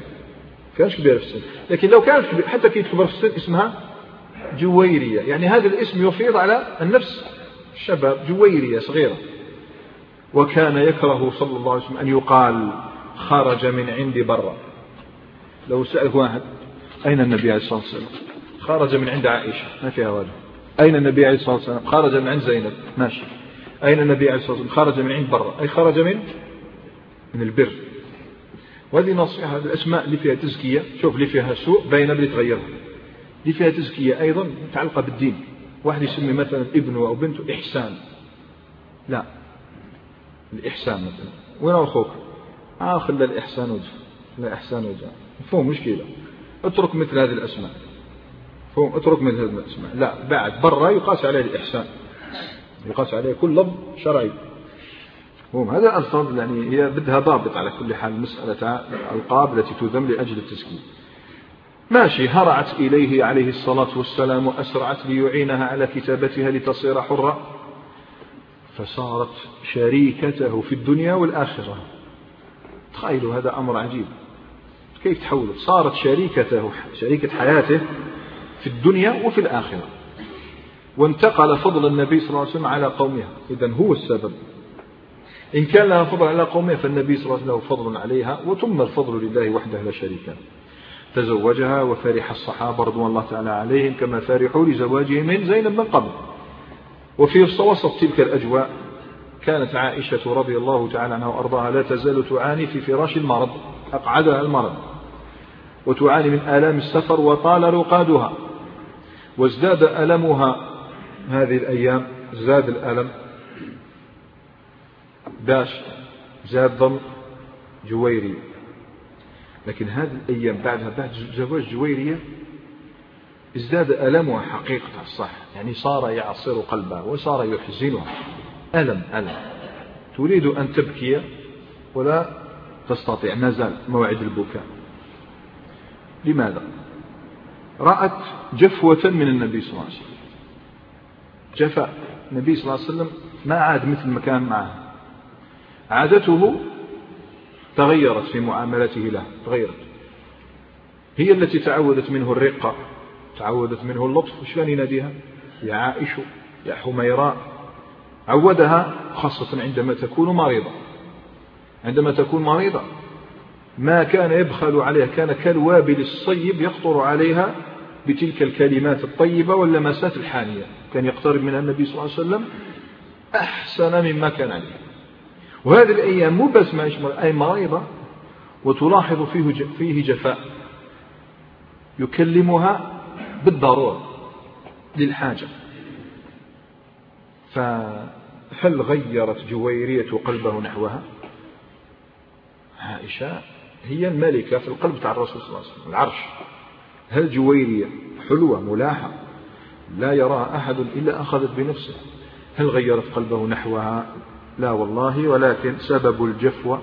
[SPEAKER 1] السن، لكن لو كانت كبيرة حتى كي تكبر في السن اسمها جويرية، يعني هذا الاسم يفيض على النفس الشباب، جويرية صغيرة. وكان يكره صلى الله عليه وسلم أن يقال خرج من عند برة. لو سألك واحد أين النبي عليه الصلاة والسلام؟ خرج من عند عائشة، ما فيها واجب. أين النبي عليه الصلاة والسلام؟ خرج من عند زينب، ماشي. أين النبي عليه الصلاة والسلام؟ خرج من عند برة، أي خرج من البر. وهذه نصيحة، الأسماء اللي فيها تزكية، شوف اللي فيها سوء باينة اللي تغيرها، اللي فيها تزكية أيضا متعلقة بالدين. واحد يسمي مثلا ابنه أو بنته إحسان، لا، الإحسان مثلا وين أخوك؟ خلى الإحسان وجه، لا إحسان وجه، مفهوم مشكلة. اترك مثل هذه الأسماء، مفهوم، اترك مثل هذه الأسماء. لا، بعد برا يقاس عليه الإحسان، يقاس عليه كل لفظ شرعي. هذا الألفاظ يعني هي بدها ضابط على كل حال. مسألة الألقاب التي تذم لأجل التزكية. ماشي، هرعت إليه عليه الصلاة والسلام وأسرعت ليعينها على كتابتها لتصير حرة، فصارت شريكته في الدنيا والآخرة. تخيلوا هذا أمر عجيب، كيف تحولت، صارت شريكة حياته في الدنيا وفي الآخرة. وانتقل فضل النبي صلى الله عليه وسلم على قومها، إذن هو السبب. إن كان لها فضل على قومها فالنبي صلى الله عليه وسلم له فضل عليها، وتم الفضل لله وحده لا شريك له. تزوجها وفرح الصحابة رضوان الله تعالى عليهم كما فرحوا لزواجه من زينب من قبل. وفي وسط تلك الأجواء كانت عائشة رضي الله تعالى عنها وأرضاها لا تزال تعاني في فراش المرض، أقعدها المرض، وتعاني من آلام السفر وطال رقادها، وازداد ألمها هذه الأيام، زاد الألم زاد ضم جويري. لكن هذه الأيام بعد زواج جويرية ازداد ألمها حقيقة الصح، يعني صار يعصر قلبها وصار يحزنها. ألم تريد أن تبكي ولا تستطيع، ما زال موعد البكاء. لماذا؟ رأت جفوة من النبي صلى الله عليه وسلم، جفاء النبي صلى الله عليه وسلم ما عاد مثل ما كان معه، عادته تغيرت في معاملته له، تغيرت. هي التي تعودت منه الرقة، تعودت منه اللطف، وش كان يناديها؟ يا عائش، يا حميراء. عودها خاصة عندما تكون مريضة، عندما تكون مريضة ما كان يبخل عليها، كان كالوابل الصيب يخطر عليها بتلك الكلمات الطيبة واللمسات الحانية، كان يقترب منها النبي صلى الله عليه وسلم أحسن مما كان عليه. وهذه الأيام مو بس ما يشمل أي مريضة وتلاحظ فيه جفاء، يكلمها بالضرورة للحاجة. فهل غيرت جويرية قلبه نحوها؟ عائشة هي الملكة في القلب تاع الرسول صلى الله عليه وسلم، العرش. هل جويرية حلوة ملاحة لا يراها أحد إلا أخذت بنفسه؟ هل غيرت قلبه نحوها؟ لا والله، ولكن سبب الجفوة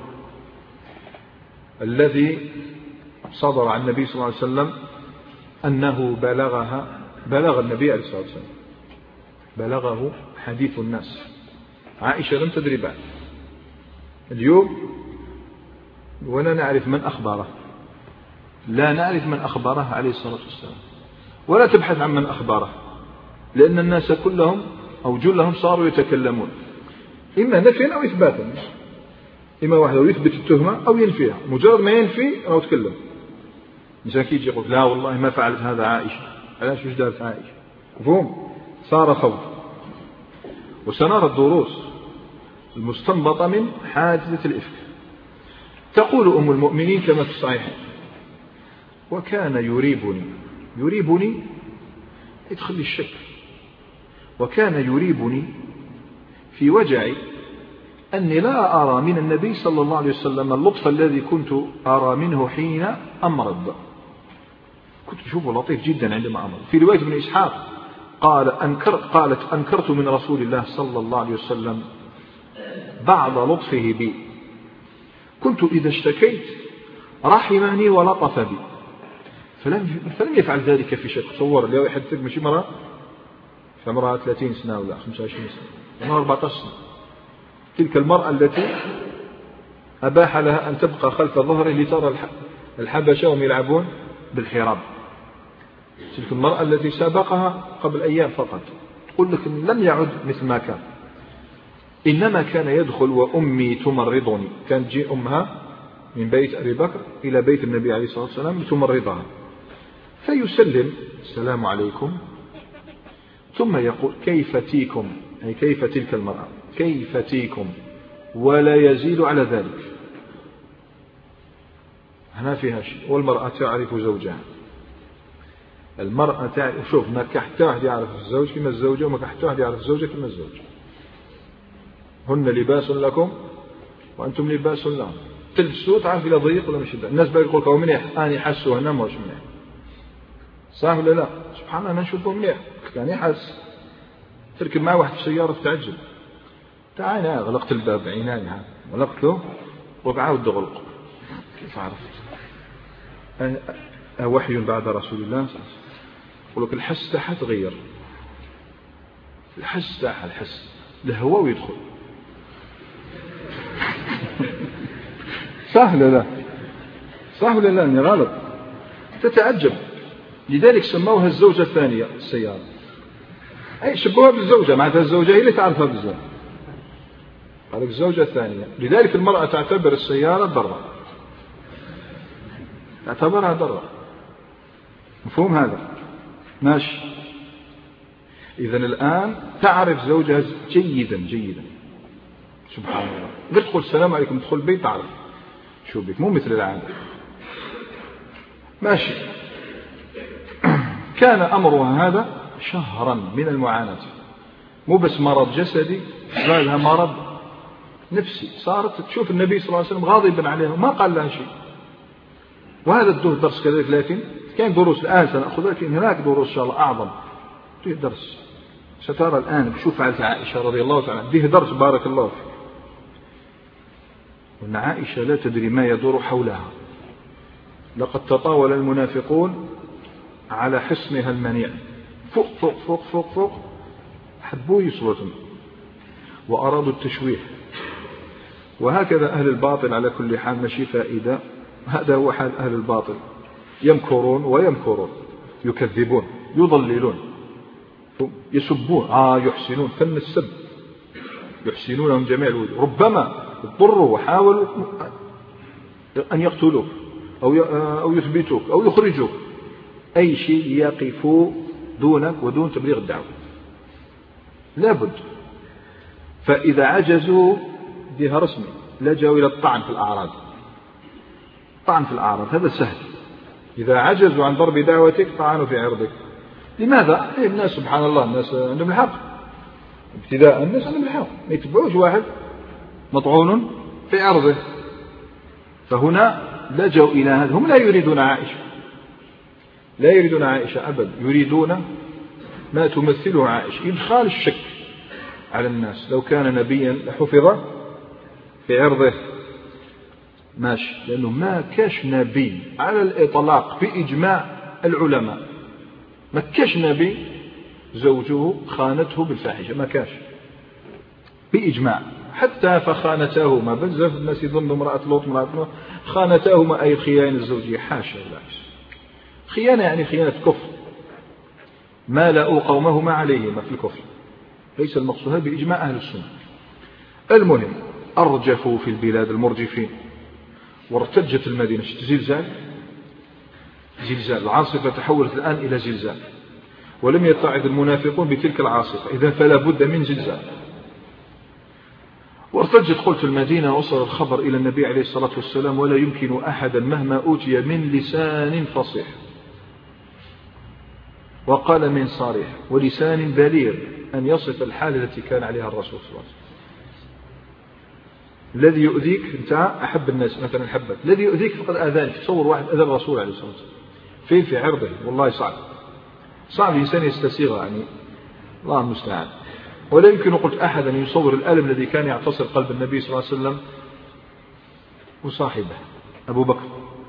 [SPEAKER 1] الذي صدر عن النبي صلى الله عليه وسلم أنه بلغ النبي عليه الصلاة والسلام، بلغه حديث الناس. عائشة لم تدري بعد. اليوم ولا نعرف من أخبره، لا نعرف من أخبره عليه الصلاة والسلام، ولا تبحث عن من أخبره، لأن الناس كلهم أو جلهم صاروا يتكلمون إما نفيا أو إثباتا. إما واحد يثبت التهمة أو ينفيها، مجرد ما ينفي أو يتكلم. إنسان كيجي يقول لا والله ما فعلت هذا عائشة، علاش وش دارت عائشة؟ مفهوم؟ صار خوف. وسنرى الدروس المستنبطة من حادثة الإفك. تقول أم المؤمنين كما في الصحيح: وكان يريبني يدخل الشك، وكان يريبني في وجعي أني لا أرى من النبي صلى الله عليه وسلم اللطف الذي كنت أرى منه حين أمرض. كنت أشوفه لطيف جدا عندما أمرض. في رواية ابن إسحاق قالت أنكرت من رسول الله صلى الله عليه وسلم بعض لطفه بي، كنت إذا اشتكيت رحمني ولطف بي، فلم يفعل ذلك في شك. تصور لو واحد ماشي مرة فمرأة 30 سنة ولا 25 سنة، مرة 14 سنة، تلك المرأة التي أباح لها أن تبقى خلف ظهره لترى الحبشة وهم يلعبون بالحراب، تلك المرأة التي سابقها قبل أيام فقط، تقول لك لم يعد مثل ما كان، إنما كان يدخل وأمي تمرضني. كانت تجي أمها من بيت أبي بكر إلى بيت النبي عليه الصلاة والسلام لتمرضها، فيسلم السلام عليكم، ثم يقول كيف تيكم، أي كيف تلك المرأة، كيف تيكم، ولا يزيد على ذلك. هنا فيها شيء. والمرأة تعرف زوجها، المرأة تعرف. شوف، ما كحتى واحد يعرف الزوج كما الزوجة، وما كحتى واحد يعرف الزوجة كما الزوج. هن لباس لكم وأنتم لباس لهم. تلبسوا تعرف إلى ضيق ولا مش. الناس بقى يقول لك منيح، أنا يحسوا هنا مش منيح، صح ولا لا؟ سبحان الله، أنا نشوفه منيح كان يحس. تركب مع واحد في السيارة تتعجب، تعال غلقت الباب عيناني غلقته وبعاود غلق. كيف عرفت؟ وحي بعد رسول الله. يقول لك الحس تاعها تغير، الحس تاعها، الحس الهواء ويدخل. صح ولا لا؟ صح ولا لا؟ غلط، تتعجب. لذلك سموها الزوجة الثانية السيارة، أي شبوها بالزوجة، معناتها الزوجة هي اللي تعرفها بالزوجة، قالك الزوجة الثانية. لذلك المرأة تعتبر السيارة ضرة، تعتبرها ضرة. مفهوم هذا؟ ماشي. إذن الآن تعرف زوجها جيدا جيدا، سبحان الله. غير تقول السلام عليكم تدخل البيت تعرف شو بك، مو مثل العادة. ماشي. كان أمرها هذا شهرا من المعاناة، مو بس مرض جسدي، لها مرض نفسي. صارت تشوف النبي صلى الله عليه وسلم غاضبا عليها وما قال لها شيء. وهذا الدور درس كذلك، لكن كان دروس الآن سنأخذها، لكن هناك دروس إن شاء الله أعظم. فيه درس سترى الآن شو فعلت عائشة رضي الله تعالى، فيه درس بارك الله فيك. وأن عائشة لا تدري ما يدور حولها. لقد تطاول المنافقون على حصنها المنيع، فوق فوق فوق فوق فوق، حبوا يصوتوا وأرادوا التشويه. وهكذا أهل الباطل على كل حال ماشي فائدة، هذا هو حال أهل الباطل، يمكرون ويمكرون، يكذبون، يضللون، يسبون، يحسنون، فن السب يحسنون من جميع الوجوه. ربما اضطروا وحاولوا أن يقتلوك أو يثبتوك أو يخرجوك، أي شيء يقفوا دونك ودون تبليغ الدعوة لابد. فإذا عجزوا بها رسمي لجأوا إلى الطعن في الأعراض. طعن في الأعراض هذا سهل، إذا عجزوا عن ضرب دعوتك طعنوا في عرضك. لماذا؟ الناس سبحان الله الناس عندهم الحق، ابتداء الناس عندهم الحق، ما يتبعوش واحد مطعون في عرضه. فهنا لجأوا إلى هذا. هم لا يريدون عائشة، لا يريدون عائشة أبدا، يريدون ما تمثله عائشة، إدخال الشك على الناس. لو كان نبيا لحفظ في عرضه ماشي، لأنه ما كاش نبي على الإطلاق بإجماع العلماء، ما كاش نبي زوجه خانته بالفاحشة، ما كاش بإجماع. حتى فخانتاهما، بزاف الناس يظنوا امرأة لوط خانتاهما أي الخيانة الزوجية، حاشا بالعكس. خيانة يعني خيانة كفر، ما لاؤوا قومهما عليهما في الكفر، ليس المقصود بإجماع أهل السنة. المهم أرجفوا في البلاد المرجفين، وارتجت المدينة. زلزال، العاصفة تحولت الآن إلى زلزال، ولم يتعظ المنافقون بتلك العاصفة، إذا فلا بد من زلزال. وارتجت قلت المدينة، وصل الخبر إلى النبي عليه الصلاة والسلام، ولا يمكن أحدا مهما أوتي من لسان فصيح وقال من صريح ولسان بليغ أن يصف الحال التي كان عليها الرسول صلى الله عليه وسلم. الذي يؤذيك أنت أحب الناس مثلا حبك، الذي يؤذيك فقد آذانك. تصور واحد أذى الرسول عليه الصلاة والسلام في عرضه، والله صعب الإنسان يستسيغ، يعني الله المستعان. ولا يمكن قلت أحد أن يصور الألم الذي كان يعتصر قلب النبي صلى الله عليه وسلم وصاحبه أبو بكر.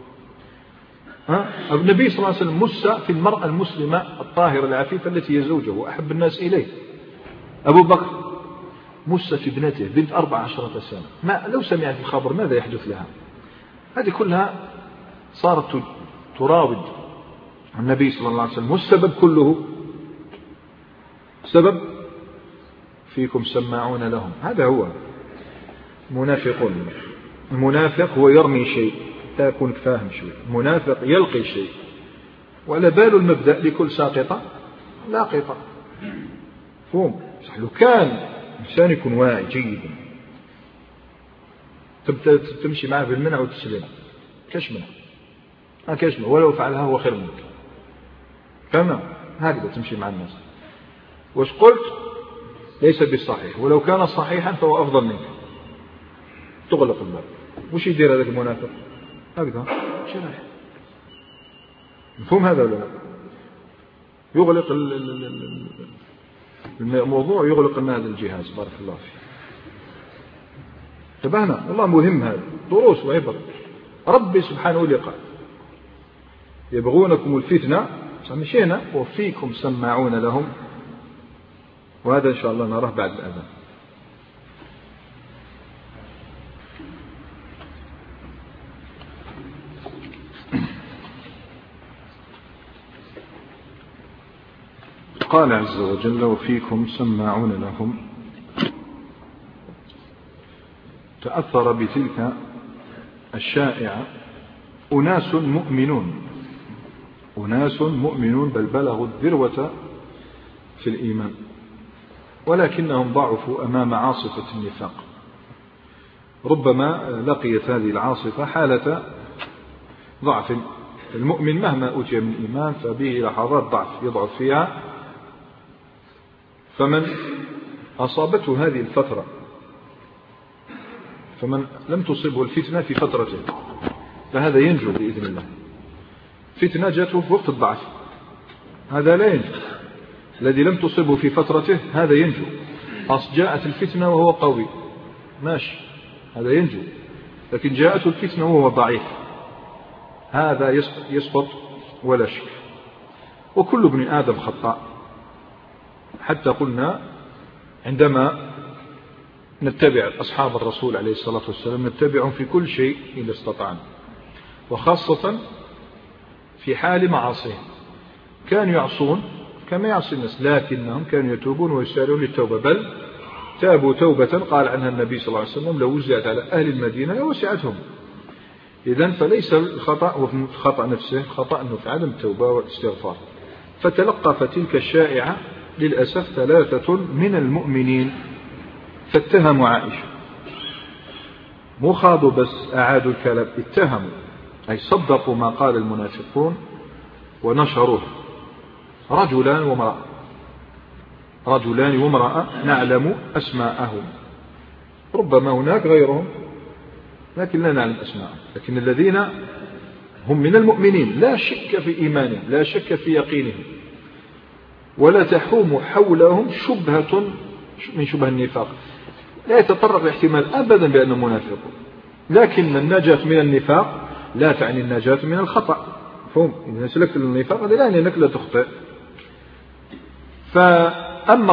[SPEAKER 1] النبي صلى الله عليه وسلم مس في المرأة المسلمة الطاهرة العفيفة التي هي زوجه وأحب الناس إليه. أبو بكر مس في ابنته بنت 14 سنة، ما لو سمعت الخبر ماذا يحدث لها؟ هذه كلها صارت تراود النبي صلى الله عليه وسلم. والسبب كله سبب فيكم سماعون لهم. هذا هو منافقون. المنافق هو يرمي شيء، لا يكون فاهم شوي. المنافق يلقي شيء، وعلى بال المبدأ لكل ساقطة لاقطة. فهم لو كان إنسان يكون واعي جيدا تبدأ تمشي معه بالمنع والتسليم، كاش منع ولو فعلها هو خير منك. فما هكذا تمشي مع الناس. وش قلت؟ ليس بالصحيح، ولو كان صحيحا فهو أفضل منك. تغلق الباب. وش يدير هذا المنافق؟ هكذا شرح. مفهوم هذا ولا لا؟ يغلق الموضوع، يغلق هذا الجهاز. بارك الله فيه. تبعنا والله مهم هذا، دروس وعبر. ربي سبحانه لقاء يبغونكم الفتنة، مشينا وفيكم سماعون لهم. وهذا إن شاء الله نراه بعد الأذان. قال عز وجل وفيكم سماعون لهم. تأثر بتلك الشائعة أناس مؤمنون بل بلغوا الذروة في الإيمان، ولكنهم ضعفوا أمام عاصفة النفاق. ربما لقيت هذه العاصفة حالة ضعف. المؤمن مهما أوتي من إيمان فبه لحظات ضعف يضعف فيها. فمن أصابته هذه الفترة، فمن لم تصبه الفتنة في فترته فهذا ينجو بإذن الله. الفتنة جاءته في وقت الضعف، هذا لا ينجو. الذي لم تصبه في فترته هذا ينجو. جاءت الفتنة وهو قوي ماشي، هذا ينجو. لكن جاءته الفتنة وهو ضعيف، هذا يسقط ولا شك. وكل ابن آدم خطاء، حتى قلنا عندما نتبع أصحاب الرسول عليه الصلاة والسلام نتبعهم في كل شيء إذا استطعنا، وخاصة في حال معاصيهم. كانوا يعصون كما يعصي الناس، لكنهم كانوا يتوبون ويسارعون للتوبة، بل تابوا توبة قال عنها النبي صلى الله عليه وسلم لو وزعت على أهل المدينة لوسعتهم. إذن فليس الخطأ في الخطأ نفسه، خطأ أنه في عدم التوبة والاستغفار. فتلقف تلك الشائعة للأسف 3 من المؤمنين فاتهموا عائشة، مو خاضوا بس أعادوا الكلام، اتهموا أي صدقوا ما قال المنافقون ونشروه. رجلان وامرأة نعلم أسماءهم، ربما هناك غيرهم لكن لا نعلم أسماءهم، لكن الذين هم من المؤمنين لا شك في إيمانهم، لا شك في يقينهم، ولا تحوم حولهم شبهة من شبه النفاق، لا يتطرق الاحتمال أبدا بأنهم منافقون. لكن النجاة من النفاق لا تعني النجاة من الخطأ، فهم إذا سلكت النفاق هذا لا يعني أنك لا تخطئ. فأما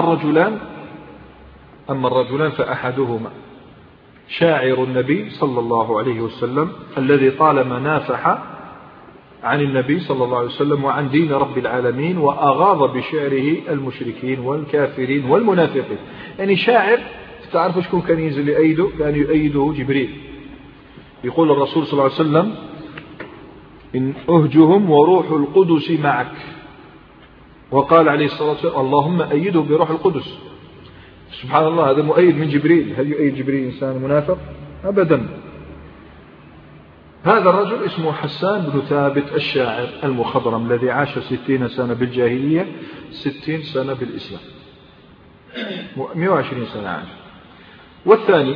[SPEAKER 1] الرجلان فأحدهما شاعر النبي صلى الله عليه وسلم الذي طالما نافح عن النبي صلى الله عليه وسلم وعن دين رب العالمين، وأغاض بشعره المشركين والكافرين والمنافقين. يعني شاعر، تعرف شكون كان ينزل يؤيده؟ كان يؤيده جبريل. يقول الرسول صلى الله عليه وسلم إن أهجهم وروح القدس معك، وقال عليه الصلاة والسلام اللهم أيده بروح القدس. سبحان الله، هذا مؤيد من جبريل. هل يؤيد جبريل إنسان منافق؟ أبدا. هذا الرجل اسمه حسان بن ثابت الشاعر المخضرم الذي عاش 60 سنة بالجاهلية 60 سنة بالإسلام، 120 سنة عاش. والثاني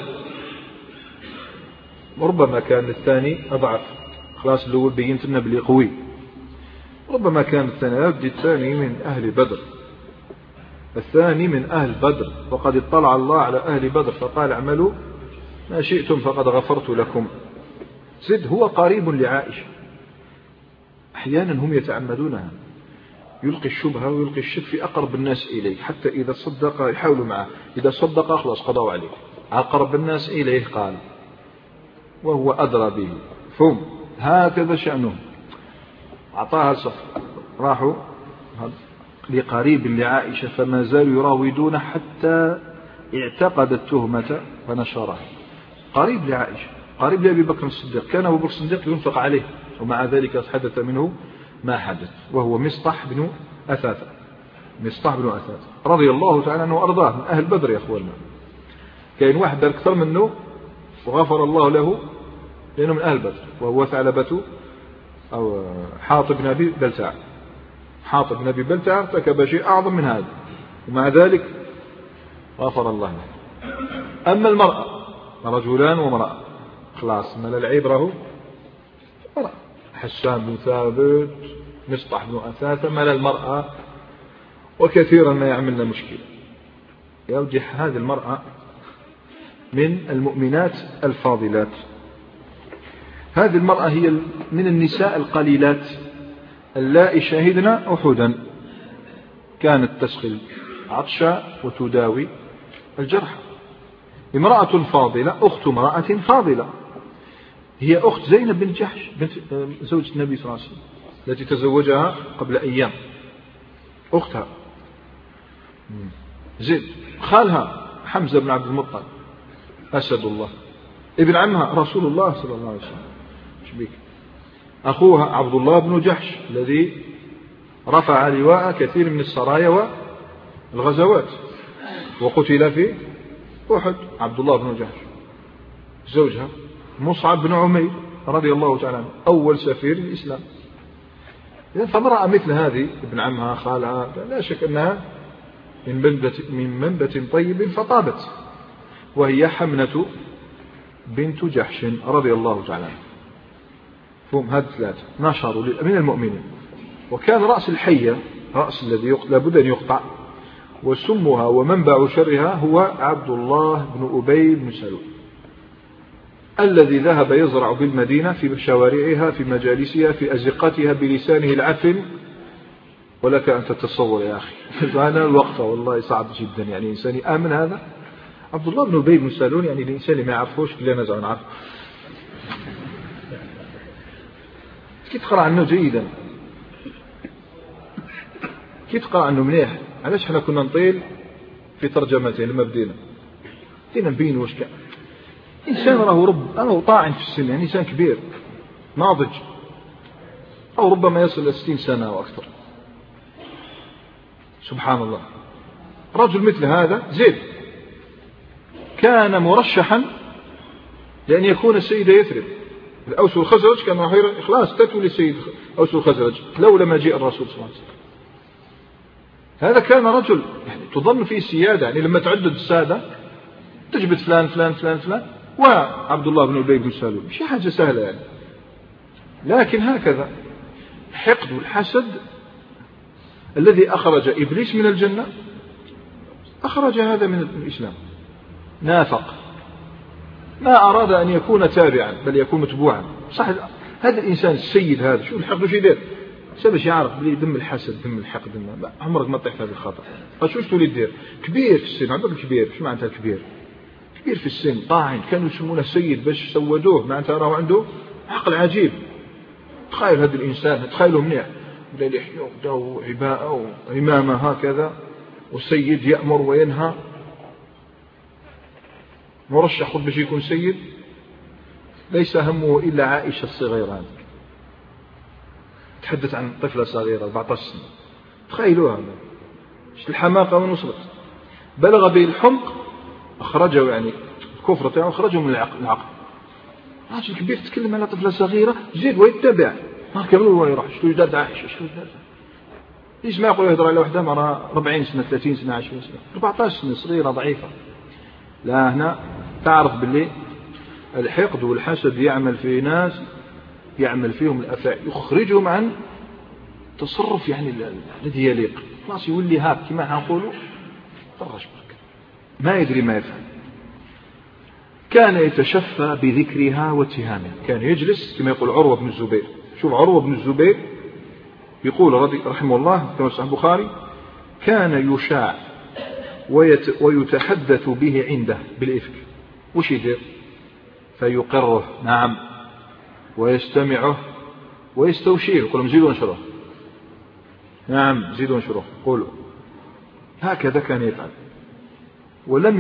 [SPEAKER 1] ربما كان الثاني أضعف، خلاص الأول بينت لنا بلي قوي، ربما كان الثاني من أهل بدر، الثاني من أهل بدر، وقد اطلع الله على أهل بدر فقال اعملوا ما شئتم فقد غفرت لكم. زد هو قريب لعائشة، أحيانا هم يتعمدونها، يلقي الشبهة ويلقي الشك في أقرب الناس إليه، حتى إذا صدق يحاولوا معه، إذا صدق خلاص قضوا عليه. أقرب الناس إليه قال وهو أدرى به، فهم هكذا شأنهم. أعطاها الصف، راحوا لقريب لعائشة فما زالوا يراودون حتى اعتقد التهمة ونشرها. قريب لعائشة، قريب لأبي بكر الصديق، كان أبو بكر الصديق ينفق عليه، ومع ذلك حدث منه ما حدث، وهو مصطح بن أثاثة رضي الله تعالى عنه وأرضاه، من أهل بدر يا أخواننا. كاين واحد أكثر منه وغفر الله له لأنه من أهل بدر، وهو ثعلبة أو حاطب بن أبي بلتع. حاطب بن أبي بلتع ارتكب شيء أعظم من هذا، ومع ذلك غفر الله له. أما المرأة، رجلان وامرأة، خلاص من العبرة مرأة. حسان بن ثابت، مصطح بن أثاثة، مال المرأة، وكثيرا ما يعملنا مشكلة. يوجح هذه المرأة من المؤمنات الفاضلات. هذه المرأة هي من النساء القليلات اللائي شهدن أحدا، كانت تسقي عطشا وتداوي الجرح. امرأة فاضلة، أخت امرأة فاضلة، هي أخت زينب بن جحش بنت زوج النبي صلى الله عليه وسلم التي تزوجها قبل أيام، أختها. زيد خالها حمزة بن عبد المطلب أسد الله، ابن عمها رسول الله صلى الله عليه وسلم. شبيك أخوها عبد الله بن جحش الذي رفع لواء كثير من السرايا والغزوات وقتل في أحد. عبد الله بن جحش زوجها مصعب بن عمير رضي الله تعالى عنه، أول سفير الإسلام. فامرأة مثل هذه، ابن عمها خالها، لا شك أنها من منبت طيب فطابت، وهي حمنة بنت جحش رضي الله تعالى عنه. هم هذا ثلاثة نشروا من المؤمنين. وكان رأس الحية، رأس الذي لابد أن يقطع، وسمها ومنبع شرها هو عبد الله بن أبي بن سلول، الذي ذهب يزرع بالمدينة في شوارعها، في مجالسها، في أزقتها، بلسانه العفن. ولك أن تتصور يا أخي فأنا الوقفة والله صعب جدا، يعني إنسان آمن هذا. عبد الله بن أبي بن سلول يعني الإنسان اللي ما يعرفوش اللي نزع نعرف. كي تقرأ عنه جيدا، كي تقرأ عنه مليح. علاش حنا كنا نطيل في ترجمته لما بدينا نبين واش كان إنسان راهو طاعن في السن، يعني إنسان كبير ناضج، أو ربما يصل إلى 60 سنة أو أكثر. سبحان الله، رجل مثل هذا زيد كان مرشحا لأن يكون سيد يثرب. الأوس والخزرج كان راح خلاص تتولي سيد أوس والخزرج لولا مجيء الرسول صلى الله عليه وسلم. هذا كان رجل يعني تظن فيه السيادة، يعني لما تعدد السادة تجبد فلان فلان فلان فلان وعبد الله بن أبي بن سلول، مش حاجة سهلة يعني. لكن هكذا الحقد والحسد الذي أخرج إبليس من الجنة أخرج هذا من الإسلام. نافق، ما أراد أن يكون تابعا بل يكون متبوعا. صح هذا الإنسان السيد هذا شو الحقد وش يدير؟ باش يعرف بلي دم الحسد دم الحقد عمرك ما تطيح في هذا الخطأ. شو تولي دير؟ كبير في السن، عندك الكبير شو معناتها الكبير؟ كبير في السن طاعن، كانوا يسمونه سيد باش سودوه، معناتها راه عنده عقل عجيب. تخيل هذا الإنسان، تخيلوا منيح بدا لحية وبداو عباءة وإمامة هكذا، والسيد يأمر وينهى، مرشح خذ باش يكون سيد، ليس همه إلا عائشة الصغيرة. تحدث عن طفلة صغيرة 14 سنة، تخيلوها الحماقة وين وصلت. بلغ به الحمق، أخرجه يعني الكفر تاعه أخرجه من العقل. راجل كبير تتكلم على طفلة صغيرة زيد ويتبع ما كمل ولا يروح شو جداد عائشة شو جداد. ليش ما يقول يهضر على وحدة مرة 40 سنة 30 سنة 20 سنة 14 سنة صغيرة ضعيفة. لا هنا تعرف باللي الحقد والحسد يعمل في ناس، يعمل فيهم الأفاعي، يخرجهم عن تصرف يعني الذي يليق. خلاص يولي هاك كما حنقولوا طرش برك ما يدري ما يفعل. كان يتشفى بذكرها واتهامها، كان يجلس كما يقول عروة بن الزبير. شوف عروة بن الزبير يقول رحمه الله كما صحيح البخاري: كان يشاع ويتحدث به عنده بالإفك. وش يدير؟ فيقره نعم ويستمعه ويستوشيه، يقول زيدوا انشروه، نعم زيدوا انشروه قولوا. هكذا كان يفعل. ولم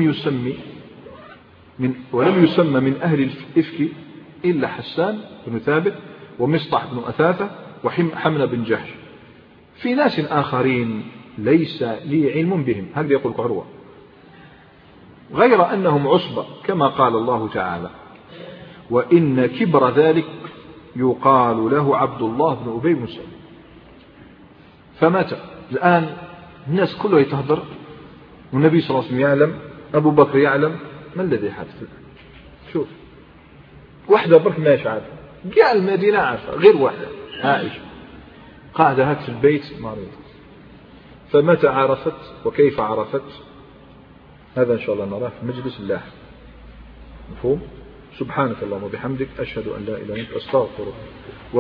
[SPEAKER 1] يسمى من أهل الإفك إلا حسان بن ثابت ومصطح بن أثاثة وحمنا بن جحش. في ناس آخرين ليس لي علم بهم، هذا يقول عروة، غير أنهم عصبة كما قال الله تعالى: وإن كبر ذلك يقال له عبد الله بن أبي بن سلول. فمات. الآن الناس كله يتهدر، والنبي صلى الله عليه وسلم يعلم، أبو بكر يعلم، ما الذي حدث؟ شوف واحدة برك ماش عارفة، قاع المدينة عارفة غير واحدة، عائشة قاعدة هك في البيت مريض. فمتى عرفت وكيف عرفت؟ هذا إن شاء الله نراه في مجلس الله. مفهوم؟ سبحانك اللهم وبحمدك أشهد أن لا إله إلا أنت أستغفرك.